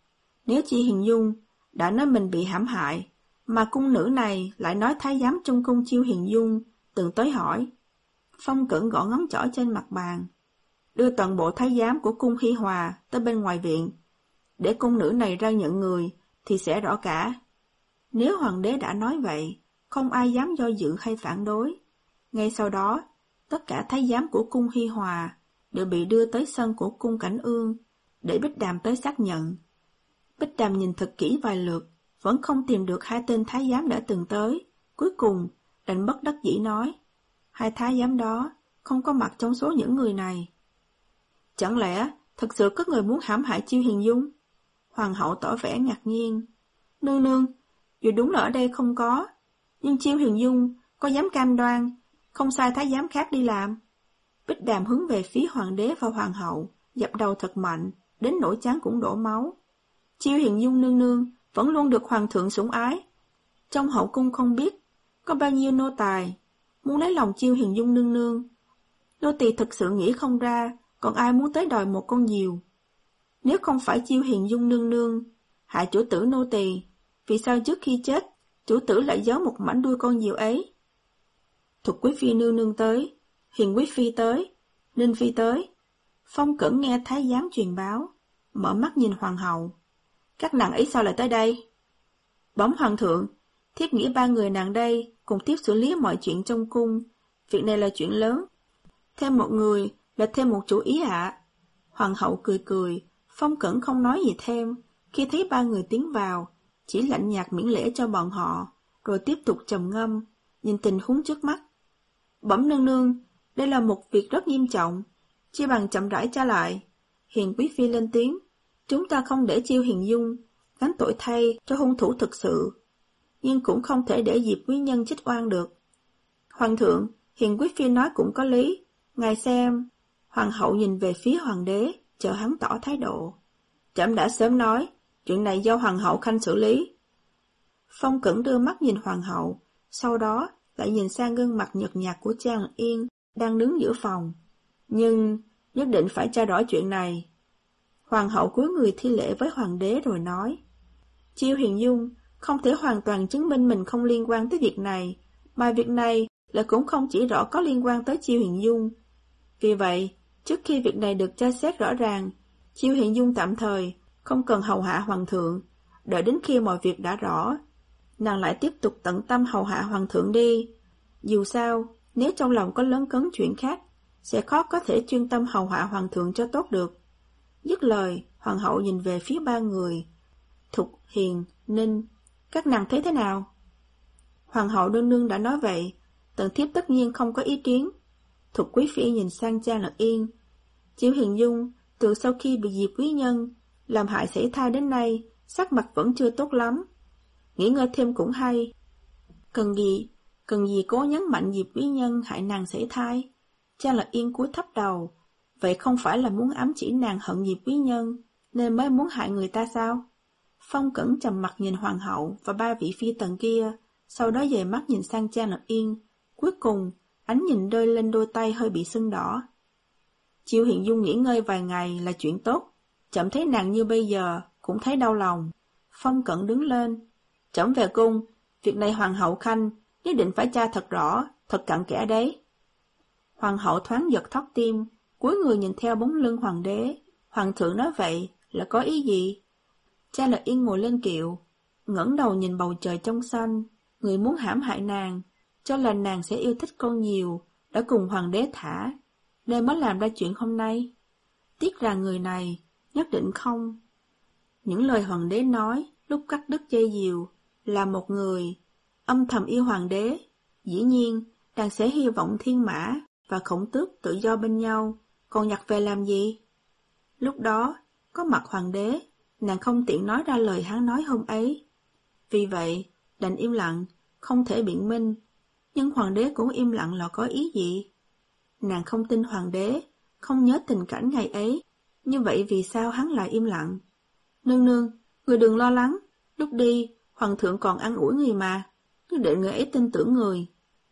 Nếu Chi Hiền Dung đã nói mình bị hãm hại, mà cung nữ này lại nói thái giám trong cung Chiêu Hiền Dung từng tới hỏi. Phong Cẩn gõ ngón trỏ trên mặt bàn. Đưa toàn bộ thái giám của cung Hi Hòa tới bên ngoài viện, để cung nữ này ra nhận người thì sẽ rõ cả. Nếu hoàng đế đã nói vậy, không ai dám do dự hay phản đối. Ngay sau đó, tất cả thái giám của cung Hi Hòa đều bị đưa tới sân của cung Cảnh Ương, để Bích Đàm tới xác nhận. Bích Đàm nhìn thật kỹ vài lượt, vẫn không tìm được hai tên thái giám đã từng tới. Cuối cùng, đành bất đắc dĩ nói, hai thái giám đó không có mặt trong số những người này. Chẳng lẽ thật sự có người muốn hãm hại Chiêu Hiền Dung? Hoàng hậu tỏ vẻ ngạc nhiên. Nương nương, dù đúng là ở đây không có, nhưng Chiêu Hiền Dung có dám cam đoan không sai thái giám khác đi làm? Bích Đàm hướng về phía hoàng đế và hoàng hậu, dập đầu thật mạnh, đến nỗi trán cũng đổ máu. Chiêu Hiền Dung nương nương vẫn luôn được hoàng thượng sủng ái. Trong hậu cung không biết có bao nhiêu nô tài muốn lấy lòng Chiêu Hiền Dung nương nương. Nô tỳ thực sự nghĩ không ra còn ai muốn tới đòi một con diều. Nếu không phải Chiêu Hiền Dung nương nương hại chủ tử nô tỳ, vì sao trước khi chết chủ tử lại giấu một mảnh đuôi con diều ấy? Thục quý phi nương nương tới, Hiền quý phi tới, Ninh phi tới. Phong Cẩn nghe thái giám truyền báo, mở mắt nhìn hoàng hậu. Các nàng ấy sao lại tới đây? Bẩm hoàng thượng, thiếp nghĩ ba người nàng đây cùng tiếp xử lý mọi chuyện trong cung. Việc này là chuyện lớn. Thêm một người là thêm một chủ ý ạ. À. Hoàng hậu cười cười, Phong Cẩn không nói gì thêm. Khi thấy ba người tiến vào, chỉ lạnh nhạt miễn lễ cho bọn họ, rồi tiếp tục trầm ngâm, nhìn tình huống trước mắt. Bẩm nương nương, đây là một việc rất nghiêm trọng, chi bằng chậm rãi trả lại. Hiền quý phi lên tiếng, chúng ta không để Chiêu Hiền Dung gánh tội thay cho hung thủ thực sự, nhưng cũng không thể để Diệp quý nhân trích oan được. Hoàng thượng, Hiền quý phi nói cũng có lý, ngài xem. Hoàng hậu nhìn về phía hoàng đế, chờ hắn tỏ thái độ. Trẫm đã sớm nói, chuyện này do hoàng hậu khanh xử lý. Phong Cẩn đưa mắt nhìn hoàng hậu, sau đó lại nhìn sang gương mặt nhợt nhạt của Trang Lạc Yên đang đứng giữa phòng. Nhưng nhất định phải tra rõ chuyện này. Hoàng hậu cúi người thi lễ với hoàng đế rồi nói: Chiêu Huyền Dung không thể hoàn toàn chứng minh mình không liên quan tới việc này, mà việc này lại cũng không chỉ rõ có liên quan tới Chiêu Huyền Dung. Vì vậy, trước khi việc này được tra xét rõ ràng, Chiêu Huyền Dung tạm thời không cần hầu hạ hoàng thượng, đợi đến khi mọi việc đã rõ, nàng lại tiếp tục tận tâm hầu hạ hoàng thượng đi. Dù sao, nếu trong lòng có lấn cấn chuyện khác, sẽ khó có thể chuyên tâm hầu hạ hoàng thượng cho tốt được. Dứt lời, hoàng hậu nhìn về phía ba người, Thục, Hiền, Ninh, các nàng thấy thế nào? Hoàng hậu nương nương đã nói vậy, Tần thiếp tất nhiên không có ý kiến. Thục quý phi nhìn sang Trang Lạc Yên. Chiêu Huyền Dung từ sau khi bị Diệp quý nhân làm hại sảy thai đến nay, sắc mặt vẫn chưa tốt lắm. Nghĩ ngơi thêm cũng hay. Cần gì, cần gì cố nhấn mạnh Diệp quý nhân hại nàng sảy thai? Trang Lạc Yên cúi thấp đầu. Vậy không phải là muốn ám chỉ nàng hận Diệp quý nhân, nên mới muốn hại người ta sao? Phong Cẩn trầm mặt nhìn hoàng hậu và ba vị phi tần kia, sau đó dời mắt nhìn sang Trang Lạc Yên. Cuối cùng, ánh nhìn rơi lên đôi tay hơi bị sưng đỏ. Chiêu Huyền Dung nghỉ ngơi vài ngày là chuyện tốt, chậm thấy nàng như bây giờ cũng thấy đau lòng. Phong Cẩn đứng lên. Trẫm về cung, việc này hoàng hậu khanh nhất định phải tra thật rõ, thật cặn kẽ đấy. Hoàng hậu thoáng giật thót tim, cúi người nhìn theo bóng lưng hoàng đế. Hoàng thượng nói vậy là có ý gì? Trang Lạc Yên ngồi lên kiệu, ngẩng đầu nhìn bầu trời trong xanh. Người muốn hãm hại nàng, cho là nàng sẽ yêu thích con nhiều, đã cùng hoàng đế thả, nên mới làm ra chuyện hôm nay. Tiếc rằng người này nhất định không. Những lời hoàng đế nói lúc cắt đứt dây diều là một người âm thầm yêu hoàng đế. Dĩ nhiên, nàng sẽ hy vọng Thiên Mã và Khổng Tước tự do bên nhau, còn nhặt về làm gì? Lúc đó, có mặt hoàng đế, nàng không tiện nói ra lời hắn nói hôm ấy. Vì vậy, đành im lặng, không thể biện minh. Nhưng hoàng đế cũng im lặng là có ý gì? Nàng không tin hoàng đế, không nhớ tình cảnh ngày ấy. Như vậy vì sao hắn lại im lặng? Nương nương, người đừng lo lắng. Lúc đi, hoàng thượng còn an ủi người mà. Cứ để người ấy tin tưởng người.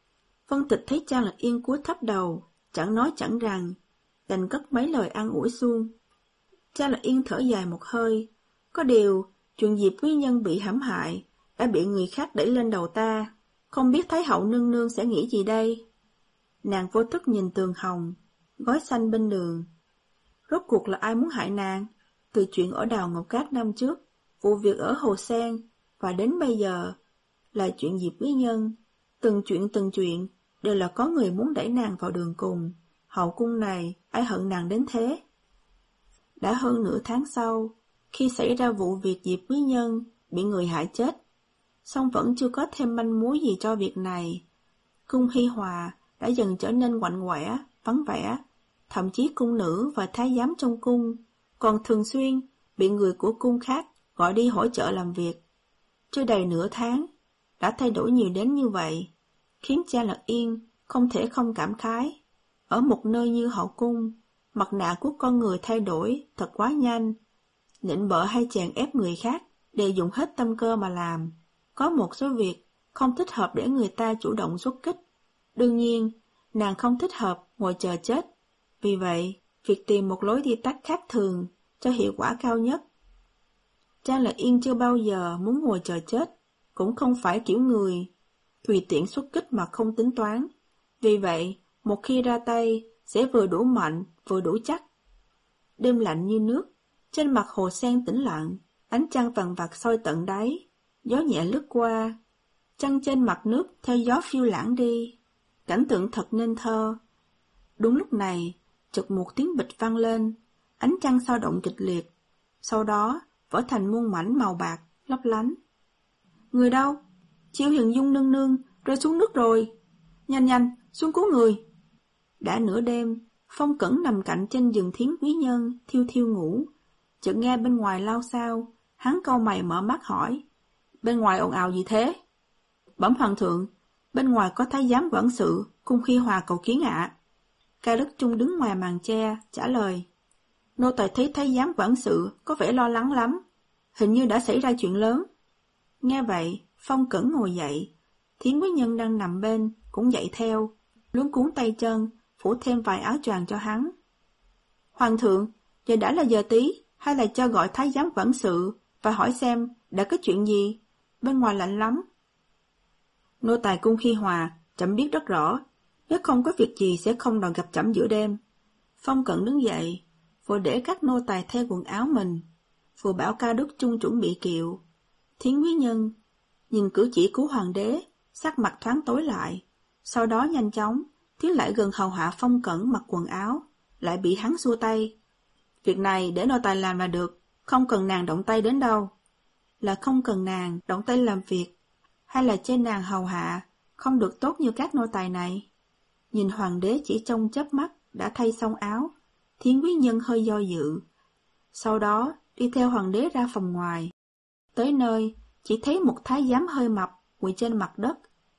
Vân Tịch thấy Trang Lạc Yên cúi thấp đầu, chẳng nói chẳng rằng, đành cất mấy lời an ủi suông. Trang Lạc Yên thở dài một hơi. Có điều, chuyện Diệp quý nhân bị hãm hại đã bị người khác đẩy lên đầu ta. Không biết Thái hậu nương nương sẽ nghĩ gì đây? Nàng vô thức nhìn tường hồng, gói xanh bên đường. Rốt cuộc là ai muốn hại nàng? Từ chuyện ở đào Ngọc Cát năm trước, vụ việc ở Hồ Sen, và đến bây giờ là chuyện Diệp quý nhân. Từng chuyện từng chuyện đều là có người muốn đẩy nàng vào đường cùng. Hậu cung này ai hận nàng đến thế? Đã hơn nửa tháng sau, khi xảy ra vụ việc Diệp quý nhân bị người hại chết, song vẫn chưa có thêm manh mối gì cho việc này. Cung Hi Hòa đã dần trở nên quạnh quẻ, vắng vẻ, thậm chí cung nữ và thái giám trong cung còn thường xuyên bị người của cung khác gọi đi hỗ trợ làm việc. Chưa đầy nửa tháng, đã thay đổi nhiều đến như vậy, khiến Trang Lạc Yên không thể không cảm khái. Ở một nơi như hậu cung, mặt nạ của con người thay đổi thật quá nhanh. Nịnh bợ hay chèn ép người khác đều dùng hết tâm cơ mà làm. Có một số việc không thích hợp để người ta chủ động xuất kích. Đương nhiên, nàng không thích hợp ngồi chờ chết. Vì vậy, việc tìm một lối đi tắt khác thường cho hiệu quả cao nhất. Trang Lạc Yên chưa bao giờ muốn ngồi chờ chết, cũng không phải kiểu người tùy tiện xuất kích mà không tính toán. Vì vậy, một khi ra tay sẽ vừa đủ mạnh, vừa đủ chắc. Đêm lạnh như nước, trên mặt hồ sen tĩnh lặng, ánh trăng vằn vặt soi tận đáy, gió nhẹ lướt qua, trăng trên mặt nước theo gió phiêu lãng đi, cảnh tượng thật nên thơ. Đúng lúc này, chợt một tiếng bịch vang lên, ánh trăng sao động kịch liệt, sau đó vỡ thành muôn mảnh màu bạc, lấp lánh. Người đâu? Chiêu Huyền Dung nương nương rơi xuống nước rồi. Nhanh nhanh, xuống cứu người. Đã nửa đêm, Phong Cẩn nằm cạnh trên giường thiến quý nhân, thiêu thiêu ngủ. Chợt nghe bên ngoài lao sao, hắn cau mày mở mắt hỏi. Bên ngoài ồn ào gì thế? Bẩm hoàng thượng, bên ngoài có thái giám quản sự, Cung Hi Hòa cầu kiến ạ. À. Ca Đức Trung đứng ngoài màn che, trả lời. Nô tài thấy thái giám quản sự có vẻ lo lắng lắm, hình như đã xảy ra chuyện lớn. Nghe vậy, Phong Cẩn ngồi dậy, Thiến Quý Nhân đang nằm bên cũng dậy theo, luống cuốn tay chân, phủ thêm vài áo choàng cho hắn. Hoàng thượng, giờ đã là giờ tí, hay là cho gọi thái giám quản sự và hỏi xem đã có chuyện gì? Bên ngoài lạnh lắm. Nô tài cung Khi Hòa, trẫm biết rất rõ, nếu không có việc gì sẽ không đòi gặp trẫm giữa đêm. Phong Cẩn đứng dậy, vừa để các nô tài theo quần áo mình, vừa bảo Ca Đức Trung chuẩn bị kiệu. Thiến Quý Nhân nhìn cử chỉ của hoàng đế, sắc mặt thoáng tối lại, sau đó nhanh chóng tiến lại gần hầu hạ Phong Cẩn mặc quần áo, lại bị hắn xua tay. Việc này để nô tài làm là được, không cần nàng động tay đến đâu. Là không cần nàng động tay làm việc, hay là trên nàng hầu hạ, không được tốt như các nô tài này. Nhìn hoàng đế chỉ trong chớp mắt đã thay xong áo, Thiến Quý Nhân hơi do dự. Sau đó đi theo hoàng đế ra phòng ngoài. Tới nơi, chỉ thấy một thái giám hơi mập quỳ trên mặt đất.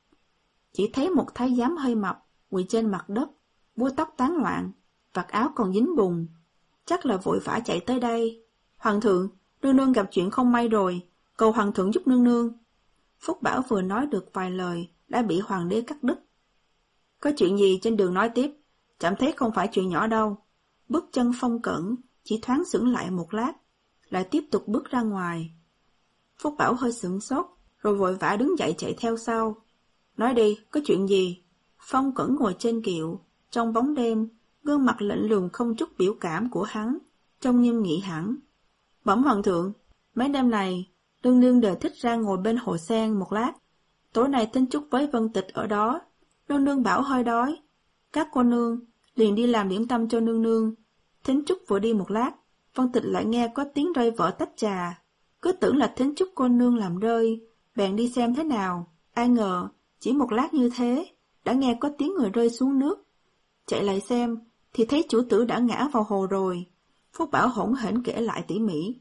Chỉ thấy một thái giám hơi mập quỳ trên mặt đất, búi tóc tán loạn, vạt áo còn dính bùn. Chắc là vội vã chạy tới đây. Hoàng thượng, nương nương gặp chuyện không may rồi, cầu hoàng thượng giúp nương nương. Phúc Bảo vừa nói được vài lời đã bị hoàng đế cắt đứt. Có chuyện gì trên đường nói tiếp, trẫm thấy không phải chuyện nhỏ đâu. Bước chân Phong Cẩn chỉ thoáng sững lại một lát, lại tiếp tục bước ra ngoài. Phúc Bảo hơi sửng sốt, rồi vội vã đứng dậy chạy theo sau. Nói đi, có chuyện gì? Phong Cẩn ngồi trên kiệu, trong bóng đêm, gương mặt lạnh lùng không chút biểu cảm của hắn, trông nghiêm nghị hẳn. Bẩm hoàng thượng, mấy đêm này, nương nương đều thích ra ngồi bên hồ sen một lát. Tối nay Thính Trúc với Vân Tịch ở đó, nương nương bảo hơi đói. Các cô nương liền đi làm điểm tâm cho nương nương. Thính Trúc vừa đi một lát, Vân Tịch lại nghe có tiếng rơi vỡ tách trà. Cứ tưởng là Thính Trúc cô nương làm rơi, bèn đi xem thế nào. Ai ngờ, chỉ một lát như thế, đã nghe có tiếng người rơi xuống nước. Chạy lại xem, thì thấy chủ tử đã ngã vào hồ rồi. Phúc Bảo hỗn hển kể lại tỉ mỉ.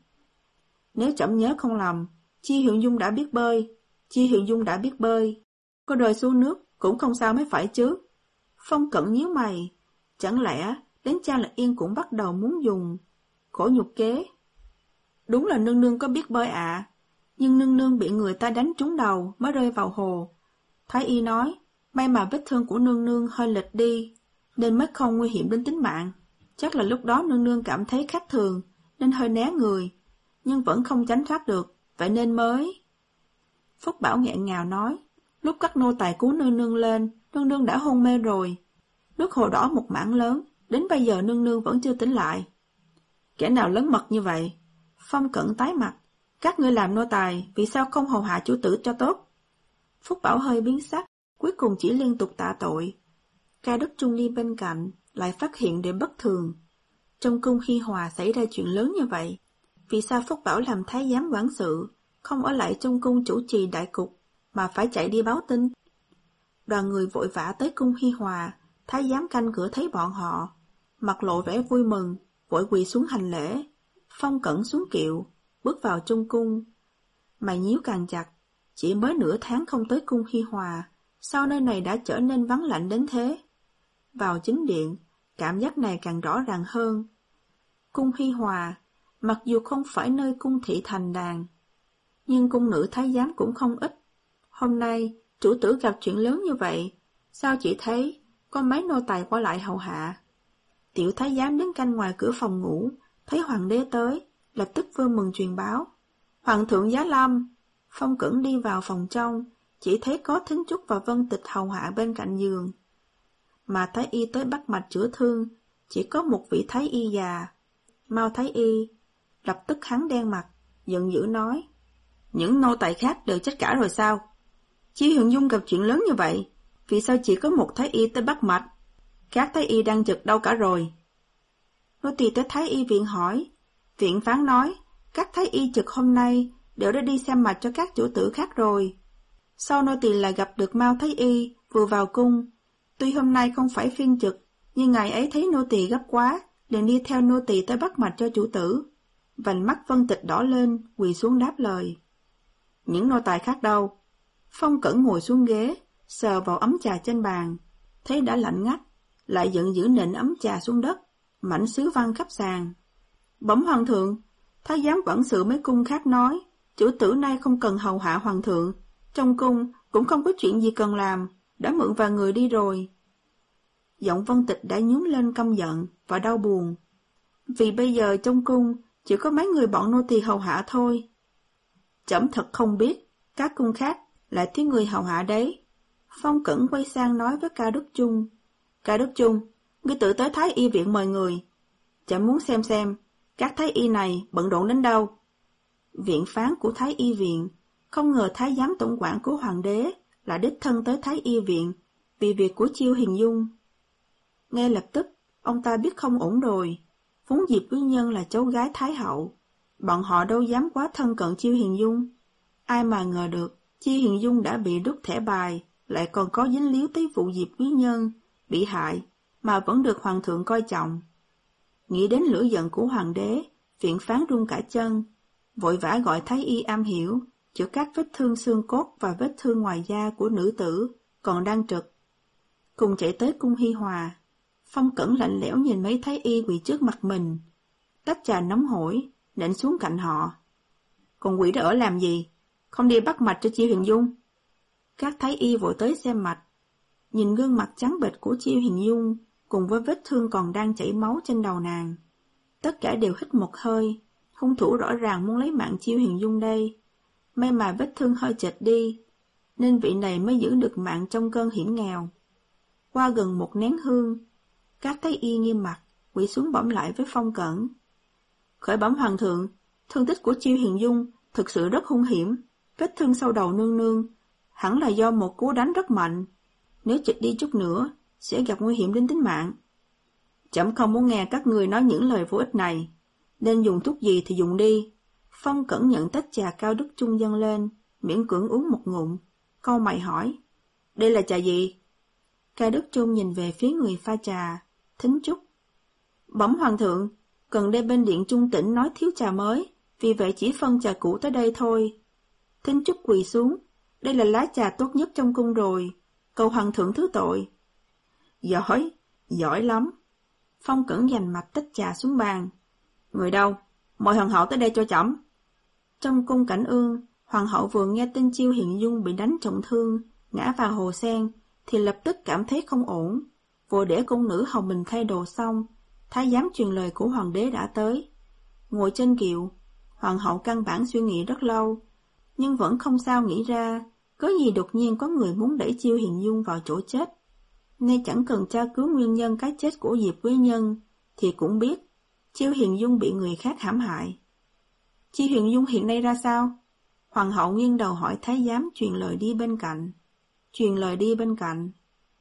Nếu trẫm nhớ không lầm, Chi Hiệu Dung đã biết bơi. Chi Hiệu Dung đã biết bơi. Có rơi xuống nước cũng không sao mới phải chứ. Phong Cẩn nhíu mày. Chẳng lẽ đến cha là Yên cũng bắt đầu muốn dùng khổ nhục kế? Đúng là nương nương có biết bơi ạ, à, nhưng nương nương bị người ta đánh trúng đầu mới rơi vào hồ. Thái y nói, may mà vết thương của nương nương hơi lệch đi, nên mới không nguy hiểm đến tính mạng. Chắc là lúc đó nương nương cảm thấy khác thường, nên hơi né người, nhưng vẫn không tránh thoát được, vậy nên mới... Phúc Bảo nghẹn ngào nói, lúc các nô tài cứu nương nương lên, nương nương đã hôn mê rồi. Nước hồ đỏ một mảng lớn, đến bây giờ nương nương vẫn chưa tỉnh lại. Kẻ nào lớn mật như vậy? Phong Cẩn tái mặt, các ngươi làm nô tài, vì sao không hầu hạ chủ tử cho tốt? Phúc Bảo hơi biến sắc, cuối cùng chỉ liên tục tạ tội. Ca Đức Trung đi bên cạnh, lại phát hiện điểm bất thường. Trong cung Khi Hòa xảy ra chuyện lớn như vậy, vì sao Phúc Bảo làm thái giám quản sự, không ở lại trong cung chủ trì đại cục, mà phải chạy đi báo tin? Đoàn người vội vã tới cung Khi Hòa, thái giám canh cửa thấy bọn họ, mặt lộ vẻ vui mừng, vội quỳ xuống hành lễ. Phong Cẩn xuống kiệu, bước vào trong cung. Mày nhíu càng chặt, chỉ mới nửa tháng không tới cung Khi Hòa, sao nơi này đã trở nên vắng lạnh đến thế? Vào chính điện, cảm giác này càng rõ ràng hơn. Cung Khi Hòa, mặc dù không phải nơi cung thị thành đàn, nhưng cung nữ thái giám cũng không ít. Hôm nay, chủ tử gặp chuyện lớn như vậy, sao chỉ thấy có mấy nô tài qua lại hầu hạ? Tiểu thái giám đứng canh ngoài cửa phòng ngủ, thấy hoàng đế tới, lập tức vui mừng truyền báo. Hoàng thượng giá lâm. Phong Cẩn đi vào phòng trong, chỉ thấy có Thính Trúc và Vân Tịch hầu hạ bên cạnh giường. Mà thái y tới bắt mạch chữa thương, chỉ có một vị thái y già. Mao thái y, lập tức hắn đen mặt, giận dữ nói. Những nô tài khác đều chết cả rồi sao? Chi Huyền Dung gặp chuyện lớn như vậy, vì sao chỉ có một thái y tới bắt mạch? Các thái y đang trực đâu cả rồi? Nô tỳ tới thái y viện hỏi, viện phán nói, các thái y trực hôm nay đều đã đi xem mạch cho các chủ tử khác rồi. Sau nô tỳ lại gặp được Mao thái y vừa vào cung, tuy hôm nay không phải phiên trực, nhưng ngày ấy thấy nô tỳ gấp quá, liền đi theo nô tỳ tới bắt mạch cho chủ tử. Vành mắt Vân Tịch đỏ lên, quỳ xuống đáp lời. Những nô tài khác đâu? Phong Cẩn ngồi xuống ghế, sờ vào ấm trà trên bàn, thấy đã lạnh ngắt, lại giận dữ nện ấm trà xuống đất, mảnh sứ văng khắp sàn. Bẩm hoàng thượng, thái giám quản sự mấy cung khác nói, chủ tử nay không cần hầu hạ hoàng thượng, Trong cung cũng không có chuyện gì cần làm, đã mượn vài người đi rồi. Giọng Vân Tịch đã nhún lên căm giận và đau buồn. Vì bây giờ trong cung chỉ có mấy người bọn nô tỳ hầu hạ thôi. Trẫm thật không biết, các cung khác lại thiếu người hầu hạ đấy. Phong Cẩn quay sang nói với Ca Đức Chung. Ca Đức Chung, ngươi tự tới Thái Y viện mời người. Trẫm muốn xem xem, các Thái Y này bận rộn đến đâu. Viện phán của Thái Y viện, không ngờ Thái giám tổng quản của Hoàng đế là đích thân tới Thái Y viện vì việc của Chiêu Hiền Dung. Ngay lập tức, ông ta biết không ổn rồi. Vốn Diệp Quý Nhân là cháu gái Thái hậu, bọn họ đâu dám quá thân cận Chiêu Hiền Dung. Ai mà ngờ được, Chiêu Hiền Dung đã bị đút thẻ bài, lại còn có dính líu tới vụ Diệp Quý Nhân bị hại, mà vẫn được hoàng thượng coi trọng. Nghĩ đến lửa giận của hoàng đế, viện phán run cả chân, vội vã gọi Thái Y am hiểu, chữa các vết thương xương cốt và vết thương ngoài da của nữ tử còn đang trực. Cùng chạy tới cung Hi Hòa. Phong Cẩn lạnh lẽo nhìn mấy Thái Y quỳ trước mặt mình, tách trà nóng hổi, nện xuống cạnh họ. Còn quỷ đó ở làm gì? Không đi bắt mạch cho Chiêu Hiền Dung? Các Thái Y vội tới xem mạch, nhìn gương mặt trắng bệch của Chiêu Hiền Dung cùng với vết thương còn đang chảy máu trên đầu nàng. Tất cả đều hít một hơi, hung thủ rõ ràng muốn lấy mạng Chiêu Hiền Dung đây. May mà vết thương hơi chệch đi, nên vị này mới giữ được mạng trong cơn hiểm nghèo. Qua gần một nén hương, các Thái Y nghiêm mặt, quỳ xuống bẩm lại với Phong Cẩn. Khởi bẩm hoàng thượng, thương tích của Chiêu Hiền Dung thực sự rất hung hiểm, vết thương sau đầu nương nương, hẳn là do một cú đánh rất mạnh. Nếu chệch đi chút nữa, sẽ gặp nguy hiểm đến tính mạng. Trẫm không muốn nghe các người nói những lời vô ích này, nên dùng thuốc gì thì dùng đi. Phong Cẩn nhận tách trà Cao Đức Chung dâng lên, miễn cưỡng uống một ngụm, cau mày hỏi, đây là trà gì? Cao Đức Chung nhìn về phía người pha trà, thính chúc. Bẩm hoàng thượng, gần đây bên điện Trung Tĩnh nói thiếu trà mới, vì vậy chỉ phân trà cũ tới đây thôi. Thính chúc quỳ xuống, đây là lá trà tốt nhất trong cung rồi, cầu hoàng thượng thứ tội. Giỏi, giỏi lắm. Phong Cẩn dành mạch tách trà xuống bàn. Người đâu? Mời hoàng hậu tới đây cho trẫm. Trong cung Cảnh Ương, hoàng hậu vừa nghe tin Chiêu Hiền Dung bị đánh trọng thương, ngã vào hồ sen, thì lập tức cảm thấy không ổn. Vừa để cung nữ hầu mình thay đồ xong, thái giám truyền lời của hoàng đế đã tới. Ngồi trên kiệu, hoàng hậu căn bản suy nghĩ rất lâu, nhưng vẫn không sao nghĩ ra, có gì đột nhiên có người muốn đẩy Chiêu Hiền Dung vào chỗ chết. Nên chẳng cần tra cứu nguyên nhân cái chết của Diệp Quý Nhân, thì cũng biết Chiêu Hiền Dung bị người khác hãm hại. Chiêu Hiền Dung hiện nay ra sao? Hoàng hậu nghiêng đầu hỏi thái giám truyền lời đi bên cạnh. Truyền lời đi bên cạnh.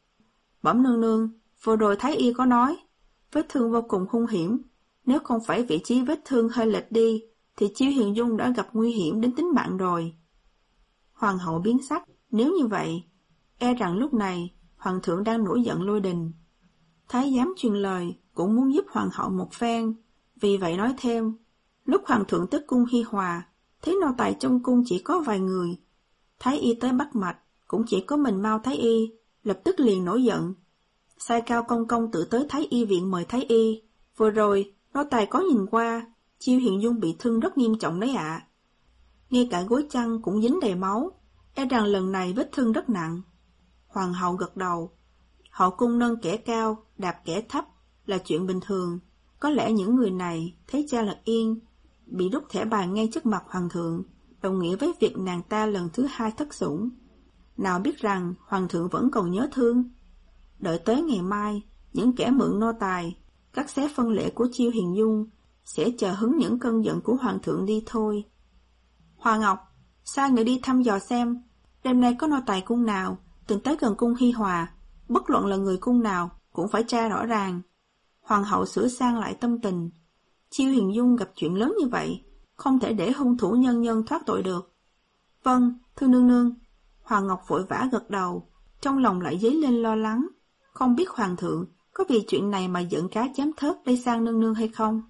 Bẩm nương nương, vừa rồi thái y có nói, vết thương vô cùng hung hiểm, nếu không phải vị trí vết thương hơi lệch đi, thì Chiêu Hiền Dung đã gặp nguy hiểm đến tính mạng rồi. Hoàng hậu biến sắc, nếu như vậy, e rằng lúc này hoàng thượng đang nổi giận lôi đình. Thái giám truyền lời cũng muốn giúp hoàng hậu một phen, vì vậy nói thêm, lúc hoàng thượng tới cung Hi Hòa, thấy nô tài trong cung chỉ có vài người. Thái y tới bắt mạch, cũng chỉ có mình Mao Thái y, lập tức liền nổi giận. Sai Cao công công tự tới Thái y viện mời Thái y. Vừa rồi, nô tài có nhìn qua, Chiêu Hiền Dung bị thương rất nghiêm trọng đấy ạ. À. Ngay cả gối chăn cũng dính đầy máu, e rằng lần này vết thương rất nặng. Hoàng hậu gật đầu. Hậu cung nâng kẻ cao, đạp kẻ thấp là chuyện bình thường. Có lẽ những người này thấy cha Lật Yên bị đút thẻ bài ngay trước mặt hoàng thượng, đồng nghĩa với việc nàng ta lần thứ hai thất sủng. Nào biết rằng hoàng thượng vẫn còn nhớ thương. Đợi tới ngày mai, những kẻ mượn nô tài, cắt xé phân lễ của Chiêu Hiền Dung sẽ chờ hứng những cơn giận của hoàng thượng đi thôi. Hoa Ngọc, sai người đi thăm dò xem, đêm nay có nô tài cung nào từng tới gần cung Hi Hòa, bất luận là người cung nào cũng phải tra rõ ràng. Hoàng hậu sửa sang lại tâm tình. Chiêu Hiền Dung gặp chuyện lớn như vậy, không thể để hung thủ nhân nhân thoát tội được. Vâng, thưa nương nương. Hoàng Ngọc vội vã gật đầu, trong lòng lại dấy lên lo lắng, không biết hoàng thượng có vì chuyện này mà giận cá chém thớt đây sang nương nương hay không.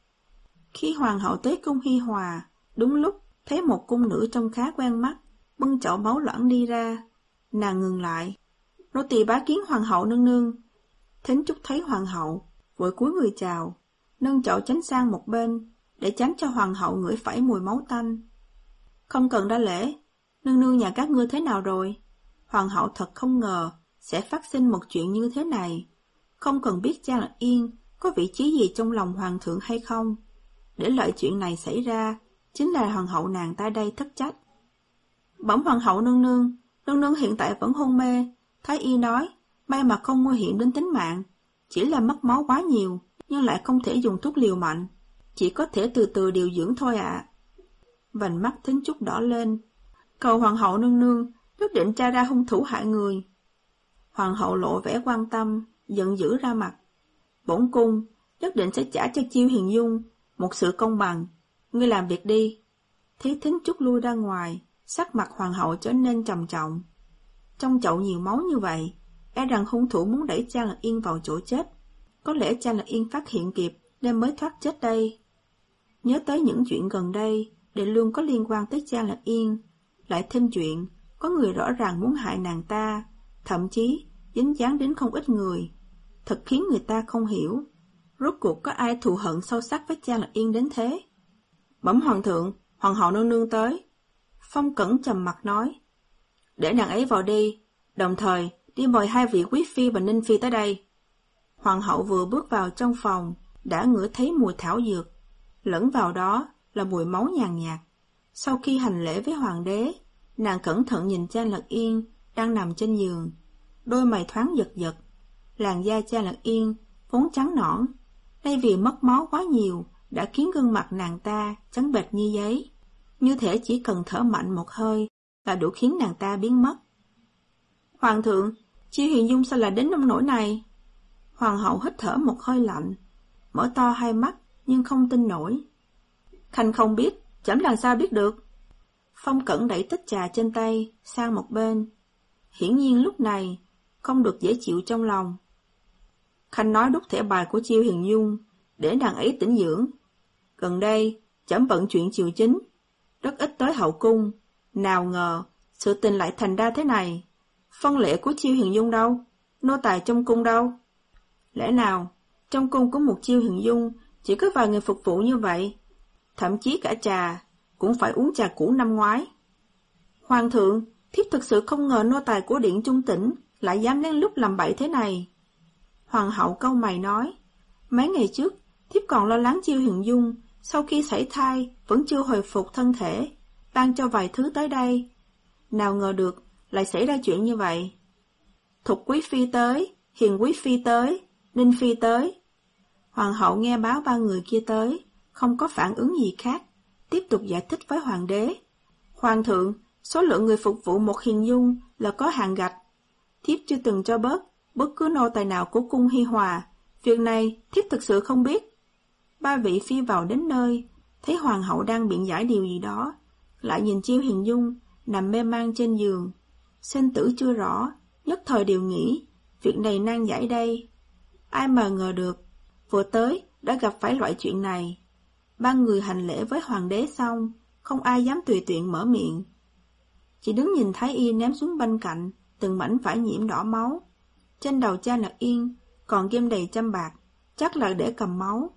Khi hoàng hậu tới cung Hi Hòa, đúng lúc thấy một cung nữ trông khá quen mắt, bưng chậu máu loãng đi ra. Nàng ngừng lại. Nô tỳ bái kiến hoàng hậu nương nương. Thính Trúc thấy hoàng hậu, vội cúi người chào, nâng chậu tránh sang một bên, để tránh cho hoàng hậu ngửi phải mùi máu tanh. Không cần đa lễ, nương nương nhà các ngươi thế nào rồi? Hoàng hậu thật không ngờ sẽ phát sinh một chuyện như thế này. Không cần biết Trang Lạc Yên có vị trí gì trong lòng hoàng thượng hay không. Để lợi chuyện này xảy ra, chính là hoàng hậu nàng ta đây thất trách. Bẩm hoàng hậu nương nương, nương nương hiện tại vẫn hôn mê. Thái y nói, may mà không nguy hiểm đến tính mạng, chỉ là mất máu quá nhiều, nhưng lại không thể dùng thuốc liều mạnh, chỉ có thể từ từ điều dưỡng thôi ạ. À. Vành mắt Thính Trúc đỏ lên, cầu hoàng hậu nương nương, nhất định tra ra hung thủ hại người. Hoàng hậu lộ vẻ quan tâm, giận dữ ra mặt. Bổn cung nhất định sẽ trả cho Chiêu Hiền Dung một sự công bằng. Ngươi làm việc đi. Thấy Thính Trúc lui ra ngoài, sắc mặt hoàng hậu trở nên trầm trọng. Trong chậu nhiều máu như vậy, e rằng hung thủ muốn đẩy Trang Lạc Yên vào chỗ chết. Có lẽ Trang Lạc Yên phát hiện kịp nên mới thoát chết đây. Nhớ tới những chuyện gần đây đều luôn có liên quan tới Trang Lạc Yên, lại thêm chuyện có người rõ ràng muốn hại nàng ta, thậm chí dính dáng đến không ít người, thật khiến người ta không hiểu rốt cuộc có ai thù hận sâu sắc với Trang Lạc Yên đến thế. Bẩm hoàng thượng, hoàng hậu nương nương tới. Phong Cẩn trầm mặt nói, để nàng ấy vào đi, đồng thời đi mời hai vị quý phi và ninh phi tới đây. Hoàng hậu vừa bước vào trong phòng đã ngửi thấy mùi thảo dược, lẫn vào đó là mùi máu nhàn nhạt. Sau khi hành lễ với hoàng đế, nàng cẩn thận nhìn Trang Lạc Yên đang nằm trên giường, đôi mày thoáng giật giật. Làn da Trang Lạc Yên vốn trắng nõn, nay vì mất máu quá nhiều đã khiến gương mặt nàng ta trắng bệch như giấy, như thể chỉ cần thở mạnh một hơi là đủ khiến nàng ta biến mất. Hoàng thượng, Chiêu Hiền Dung sao lại đến nông nỗi này? Hoàng hậu hít thở một hơi lạnh, mở to hai mắt nhưng không tin nổi. Khanh không biết, chấm làm sao biết được? Phong Cẩn đẩy tách trà trên tay sang một bên, hiển nhiên lúc này không được dễ chịu trong lòng. Khanh nói đúc thẻ bài của Chiêu Hiền Dung để nàng ấy tĩnh dưỡng. Gần đây chấm bận chuyện triều chính, rất ít tới hậu cung, nào ngờ sự tình lại thành ra thế này. Phân lễ của Chiêu Hiền Dung đâu? Nô tài trong cung đâu? Lẽ nào trong cung của một Chiêu Hiền Dung chỉ có vài người phục vụ như vậy? Thậm chí cả trà cũng phải uống trà cũ năm ngoái. Hoàng thượng, thiếp thực sự không ngờ nô tài của Điện Trung Tĩnh lại dám lén lút làm bậy thế này. Hoàng hậu cau mày nói, mấy ngày trước thiếp còn lo lắng Chiêu Hiền Dung sau khi sảy thai vẫn chưa hồi phục thân thể, ban cho vài thứ tới đây. Nào ngờ được lại xảy ra chuyện như vậy. Thục quý phi tới, Hiền quý phi tới, Ninh phi tới. Hoàng hậu nghe báo ba người kia tới, không có phản ứng gì khác, tiếp tục giải thích với hoàng đế. Hoàng thượng, số lượng người phục vụ một Hiền Dung là có hạn gạch. Thiếp chưa từng cho bớt bất cứ nô tài nào của cung Hi Hòa. Việc này thiếp thực sự không biết. Ba vị phi vào đến nơi, thấy hoàng hậu đang biện giải điều gì đó, lại nhìn Chiêu Hiền Dung nằm mê man trên giường. Sinh tử chưa rõ, nhất thời đều nghĩ việc này nan giải đây. Ai mà ngờ được, vừa tới đã gặp phải loại chuyện này. Ba người hành lễ với hoàng đế xong, không ai dám tùy tiện mở miệng. Chỉ đứng nhìn Thái y ném xuống bên cạnh từng mảnh vải nhiễm đỏ máu. Trên đầu Trang Lạc Yên còn ghim đầy châm bạc, chắc là để cầm máu.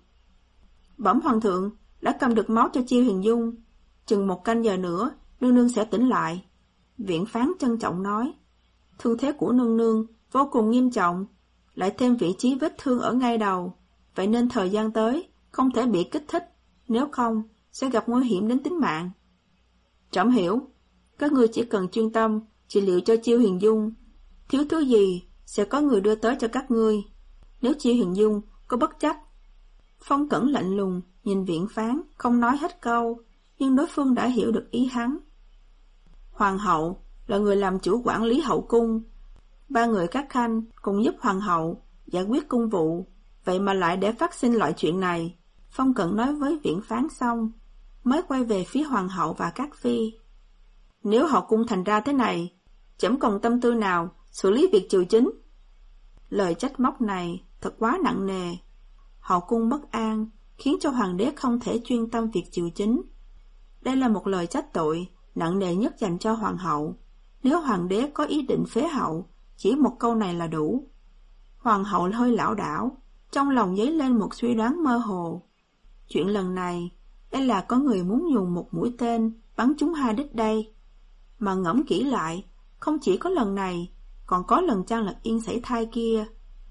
Bẩm hoàng thượng, đã cầm được máu cho Chiêu Hiền Dung, chừng một canh giờ nữa nương nương sẽ tỉnh lại. Viện phán trân trọng nói, thương thế của nương nương vô cùng nghiêm trọng, lại thêm vị trí vết thương ở ngay đầu, vậy nên thời gian tới không thể bị kích thích, nếu không sẽ gặp nguy hiểm đến tính mạng. Trẫm hiểu, các ngươi chỉ cần chuyên tâm trị liệu cho Chiêu Hiền Dung, thiếu thứ gì sẽ có người đưa tới cho các ngươi. Nếu Chiêu Hiền Dung có bất trách. Phong Cẩn lạnh lùng nhìn viện phán, không nói hết câu, nhưng đối phương đã hiểu được ý hắn. Hoàng hậu là người làm chủ quản lý hậu cung, ba người các khanh cùng giúp hoàng hậu giải quyết cung vụ, vậy mà lại để phát sinh loại chuyện này. Phong Cẩn nói với viện phán xong, mới quay về phía hoàng hậu và các phi. Nếu hậu cung thành ra thế này, chẳng còn tâm tư nào xử lý việc triều chính. Lời trách móc này thật quá nặng nề. Hậu cung bất an khiến cho hoàng đế không thể chuyên tâm việc triều chính. Đây là một lời trách tội nặng nề nhất dành cho hoàng hậu. Nếu hoàng đế có ý định phế hậu, chỉ một câu này là đủ. Hoàng hậu hơi lảo đảo, trong lòng dấy lên một suy đoán mơ hồ. Chuyện lần này, đây là có người muốn dùng một mũi tên bắn trúng hai đích đây. mà ngẫm kỹ lại, không chỉ có lần này, còn có lần Trang Lật Yên sảy thai kia.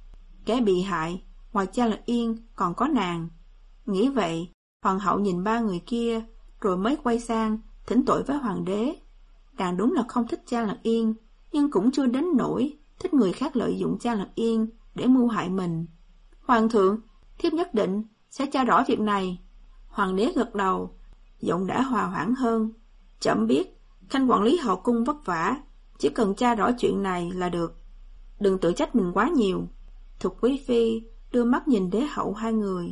Kẻ bị hại, ngoài Trang Lật Yên còn có nàng. Nghĩ vậy, hoàng hậu nhìn ba người kia, rồi mới quay sang, thỉnh tội với hoàng đế. Nàng đúng là không thích Trang Lật Yên, nhưng cũng chưa đến nỗi thích người khác lợi dụng Trang Lật Yên để mưu hại mình. Hoàng thượng, thiếp nhất định sẽ tra rõ việc này. Hoàng đế gật đầu, giọng đã hòa hoãn hơn. Trẫm biết, khanh quản lý hậu cung vất vả, chỉ cần tra rõ chuyện này là được. Đừng tự trách mình quá nhiều. Thục quý phi đưa mắt nhìn đế hậu hai người.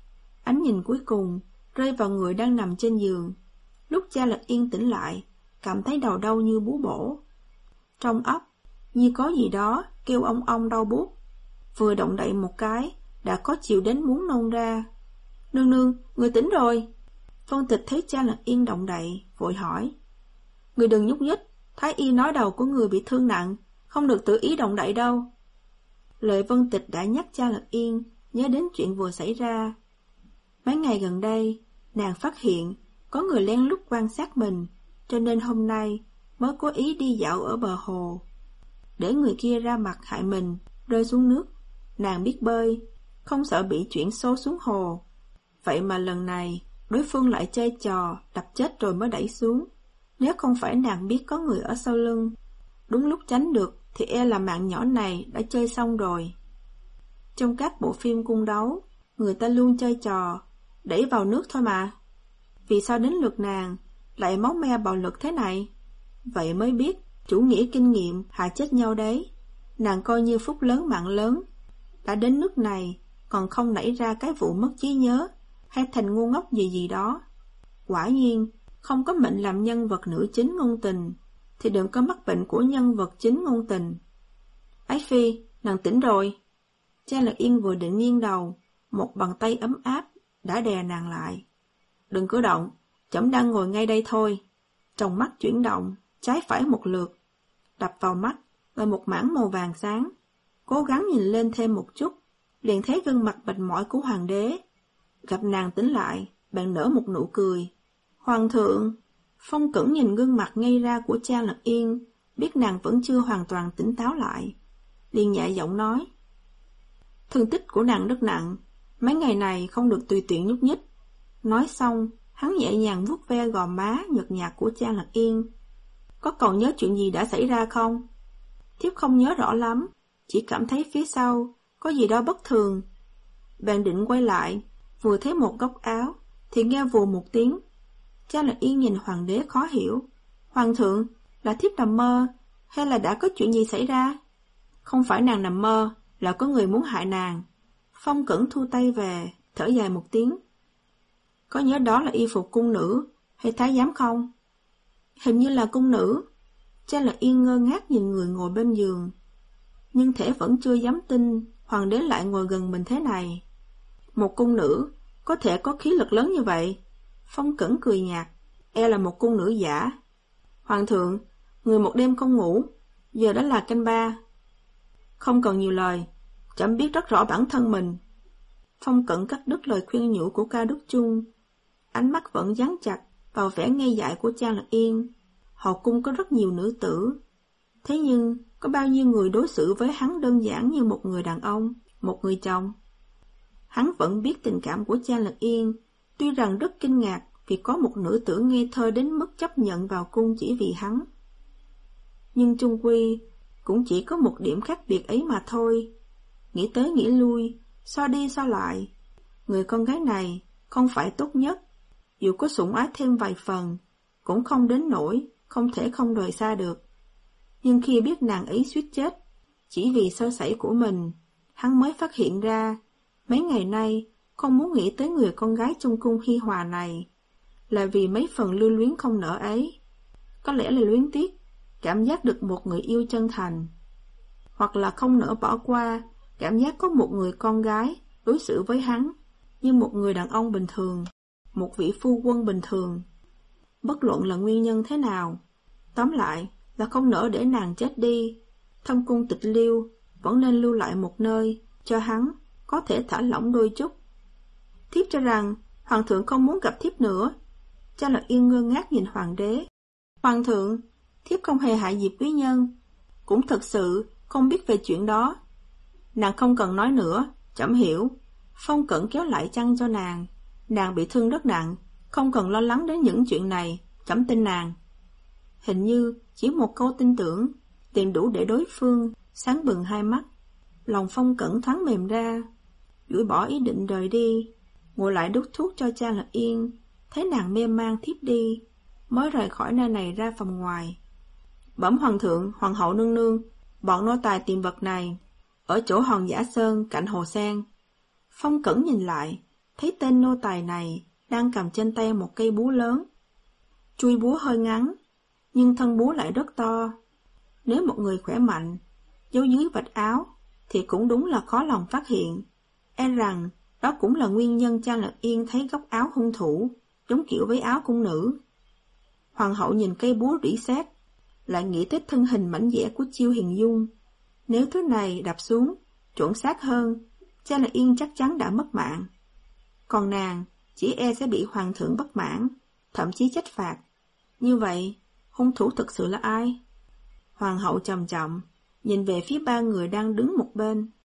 Ánh nhìn cuối cùng rơi vào người đang nằm trên giường. Lúc Trang Lật Yên tỉnh lại, cảm thấy đầu đau như búa bổ. Trong óc như có gì đó kêu ong ong đau buốt. Vừa động đậy một cái đã có chiều đến muốn nôn ra. Nương nương, người tỉnh rồi. Vân Tịch thấy Trang Lật Yên động đậy, vội hỏi. Người đừng nhúc nhích, thái y nói đầu của người bị thương nặng, không được tự ý động đậy đâu. Lời Vân Tịch đã nhắc Trang Lật Yên nhớ đến chuyện vừa xảy ra. Mấy ngày gần đây, nàng phát hiện có người lén lút quan sát mình, cho nên hôm nay mới cố ý đi dạo ở bờ hồ. Để người kia ra mặt hại mình, rơi xuống nước. Nàng biết bơi, không sợ bị chuyển xô xuống hồ. Vậy mà lần này, đối phương lại chơi trò, đập chết rồi mới đẩy xuống. Nếu không phải nàng biết có người ở sau lưng, đúng lúc tránh được, thì e là mạng nhỏ này đã chơi xong rồi. Trong các bộ phim cung đấu, người ta luôn chơi trò, đẩy vào nước thôi mà. Vì sao đến lượt nàng, lại máu me bạo lực thế này? Vậy mới biết, chủ nghĩa kinh nghiệm hại chết nhau đấy. Nàng coi như phúc lớn mạng lớn. Đã đến nước này, còn không nảy ra cái vụ mất trí nhớ, hay thành ngu ngốc gì gì đó. Quả nhiên, không có mệnh làm nhân vật nữ chính ngôn tình, thì đừng có mắc bệnh của nhân vật chính ngôn tình. Ái phi, nàng tỉnh rồi. Trang Lật Yên vừa định nghiêng đầu, một bàn tay ấm áp đã đè nàng lại. Đừng cử động, trẫm đang ngồi ngay đây thôi. Trong mắt chuyển động, trái phải một lượt, đập vào mắt là một mảng màu vàng sáng. Cố gắng nhìn lên thêm một chút, liền thấy gương mặt mệt mỏi của hoàng đế. Gặp nàng tỉnh lại, bèn nở một nụ cười. Hoàng thượng! Phong Cẩn nhìn gương mặt ngây ra của Trang Lật Yên, biết nàng vẫn chưa hoàn toàn tỉnh táo lại, liền nhẹ giọng nói. Thương tích của nàng rất nặng, mấy ngày này không được tùy tiện nhúc nhích. Nói xong, hắn nhẹ nhàng vuốt ve gò má nhợt nhạt của Trang Lật Yên. Có còn nhớ chuyện gì đã xảy ra không? Thiếp không nhớ rõ lắm, chỉ cảm thấy phía sau có gì đó bất thường. Bèn định quay lại, vừa thấy một góc áo, thì nghe vù một tiếng. Trang Lật Yên nhìn hoàng đế khó hiểu. Hoàng thượng, là thiếp nằm mơ, hay là đã có chuyện gì xảy ra? Không phải nàng nằm mơ, là có người muốn hại nàng. Phong Cẩn thu tay về, thở dài một tiếng. Có nhớ đó là y phục cung nữ, hay thái giám không? Hình như là cung nữ. Trang Lật Yên ngơ ngác nhìn người ngồi bên giường, nhưng thể vẫn chưa dám tin hoàng đế lại ngồi gần mình thế này. Một cung nữ có thể có khí lực lớn như vậy? Phong Cẩn cười nhạt, e là một cung nữ giả. Hoàng thượng, người một đêm không ngủ, giờ đã là canh ba. Không cần nhiều lời, trẫm biết rất rõ bản thân mình. Phong Cẩn cắt đứt lời khuyên nhủ của Ca Đức Chung, ánh mắt vẫn dán chặt vào vẻ ngây dại của Trang Lật Yên. Hậu cung có rất nhiều nữ tử, thế nhưng có bao nhiêu người đối xử với hắn đơn giản như một người đàn ông, một người chồng. Hắn vẫn biết tình cảm của Trang Lật Yên, tuy rằng rất kinh ngạc vì có một nữ tử ngây thơ đến mức chấp nhận vào cung chỉ vì hắn. Nhưng chung quy cũng chỉ có một điểm khác biệt ấy mà thôi. Nghĩ tới nghĩ lui, so đi so lại, người con gái này không phải tốt nhất, dù có sủng ái thêm vài phần, cũng không đến nỗi không thể không rời xa được. Nhưng khi biết nàng ấy suýt chết chỉ vì sơ sẩy của mình, hắn mới phát hiện ra mấy ngày nay không muốn nghĩ tới người con gái trong cung hi hòa này là vì mấy phần lưu luyến không nỡ ấy. Có lẽ là luyến tiếc cảm giác được một người yêu chân thành, hoặc là không nỡ bỏ qua cảm giác có một người con gái đối xử với hắn như một người đàn ông bình thường, một vị phu quân bình thường. Bất luận là nguyên nhân thế nào, tóm lại là không nỡ để nàng chết đi. Thâm cung Tịch Liêu vẫn nên lưu lại một nơi cho hắn có thể thả lỏng đôi chút. Thiếp cho rằng hoàng thượng không muốn gặp thiếp nữa. Trang Lật Yên ngơ ngác nhìn hoàng đế. Hoàng thượng, thiếp không hề hại Diệp quý nhân, cũng thật sự không biết về chuyện đó. Nàng không cần nói nữa, trẫm hiểu. Phong Cẩn kéo lại chăn cho nàng. Nàng bị thương rất nặng, không cần lo lắng đến những chuyện này, trẫm tin nàng. Hình như chỉ một câu tin tưởng liền đủ để đối phương sáng bừng hai mắt. Lòng Phong Cẩn thoáng mềm ra, duỗi bỏ ý định rời đi, ngồi lại đút thuốc cho Cha Lạc Yên. Thấy nàng mê man thiếp đi, mới rời khỏi nơi này ra phòng ngoài. Bẩm hoàng thượng, hoàng hậu nương nương, bọn nô tài tìm vật này ở chỗ Hòn Giả Sơn cạnh hồ sen. Phong Cẩn nhìn lại, thấy tên nô tài này đang cầm trên tay một cây búa lớn. Chuôi búa hơi ngắn, nhưng thân búa lại rất to. Nếu một người khỏe mạnh giấu dưới vạch áo thì cũng đúng là khó lòng phát hiện. E rằng đó cũng là nguyên nhân Cha Lạc Yên thấy góc áo hung thủ giống kiểu với áo cung nữ. Hoàng hậu nhìn cây búa rỉ sét, lại nghĩ tới thân hình mảnh dẻ của Chiêu Hiền Dung. Nếu thứ này đập xuống chuẩn xác hơn, Cha Lạc Yên chắc chắn đã mất mạng. Còn nàng chỉ e sẽ bị hoàng thượng bất mãn, thậm chí trách phạt. Như vậy, hung thủ thực sự là ai? Hoàng hậu chậm chậm nhìn về phía ba người đang đứng một bên.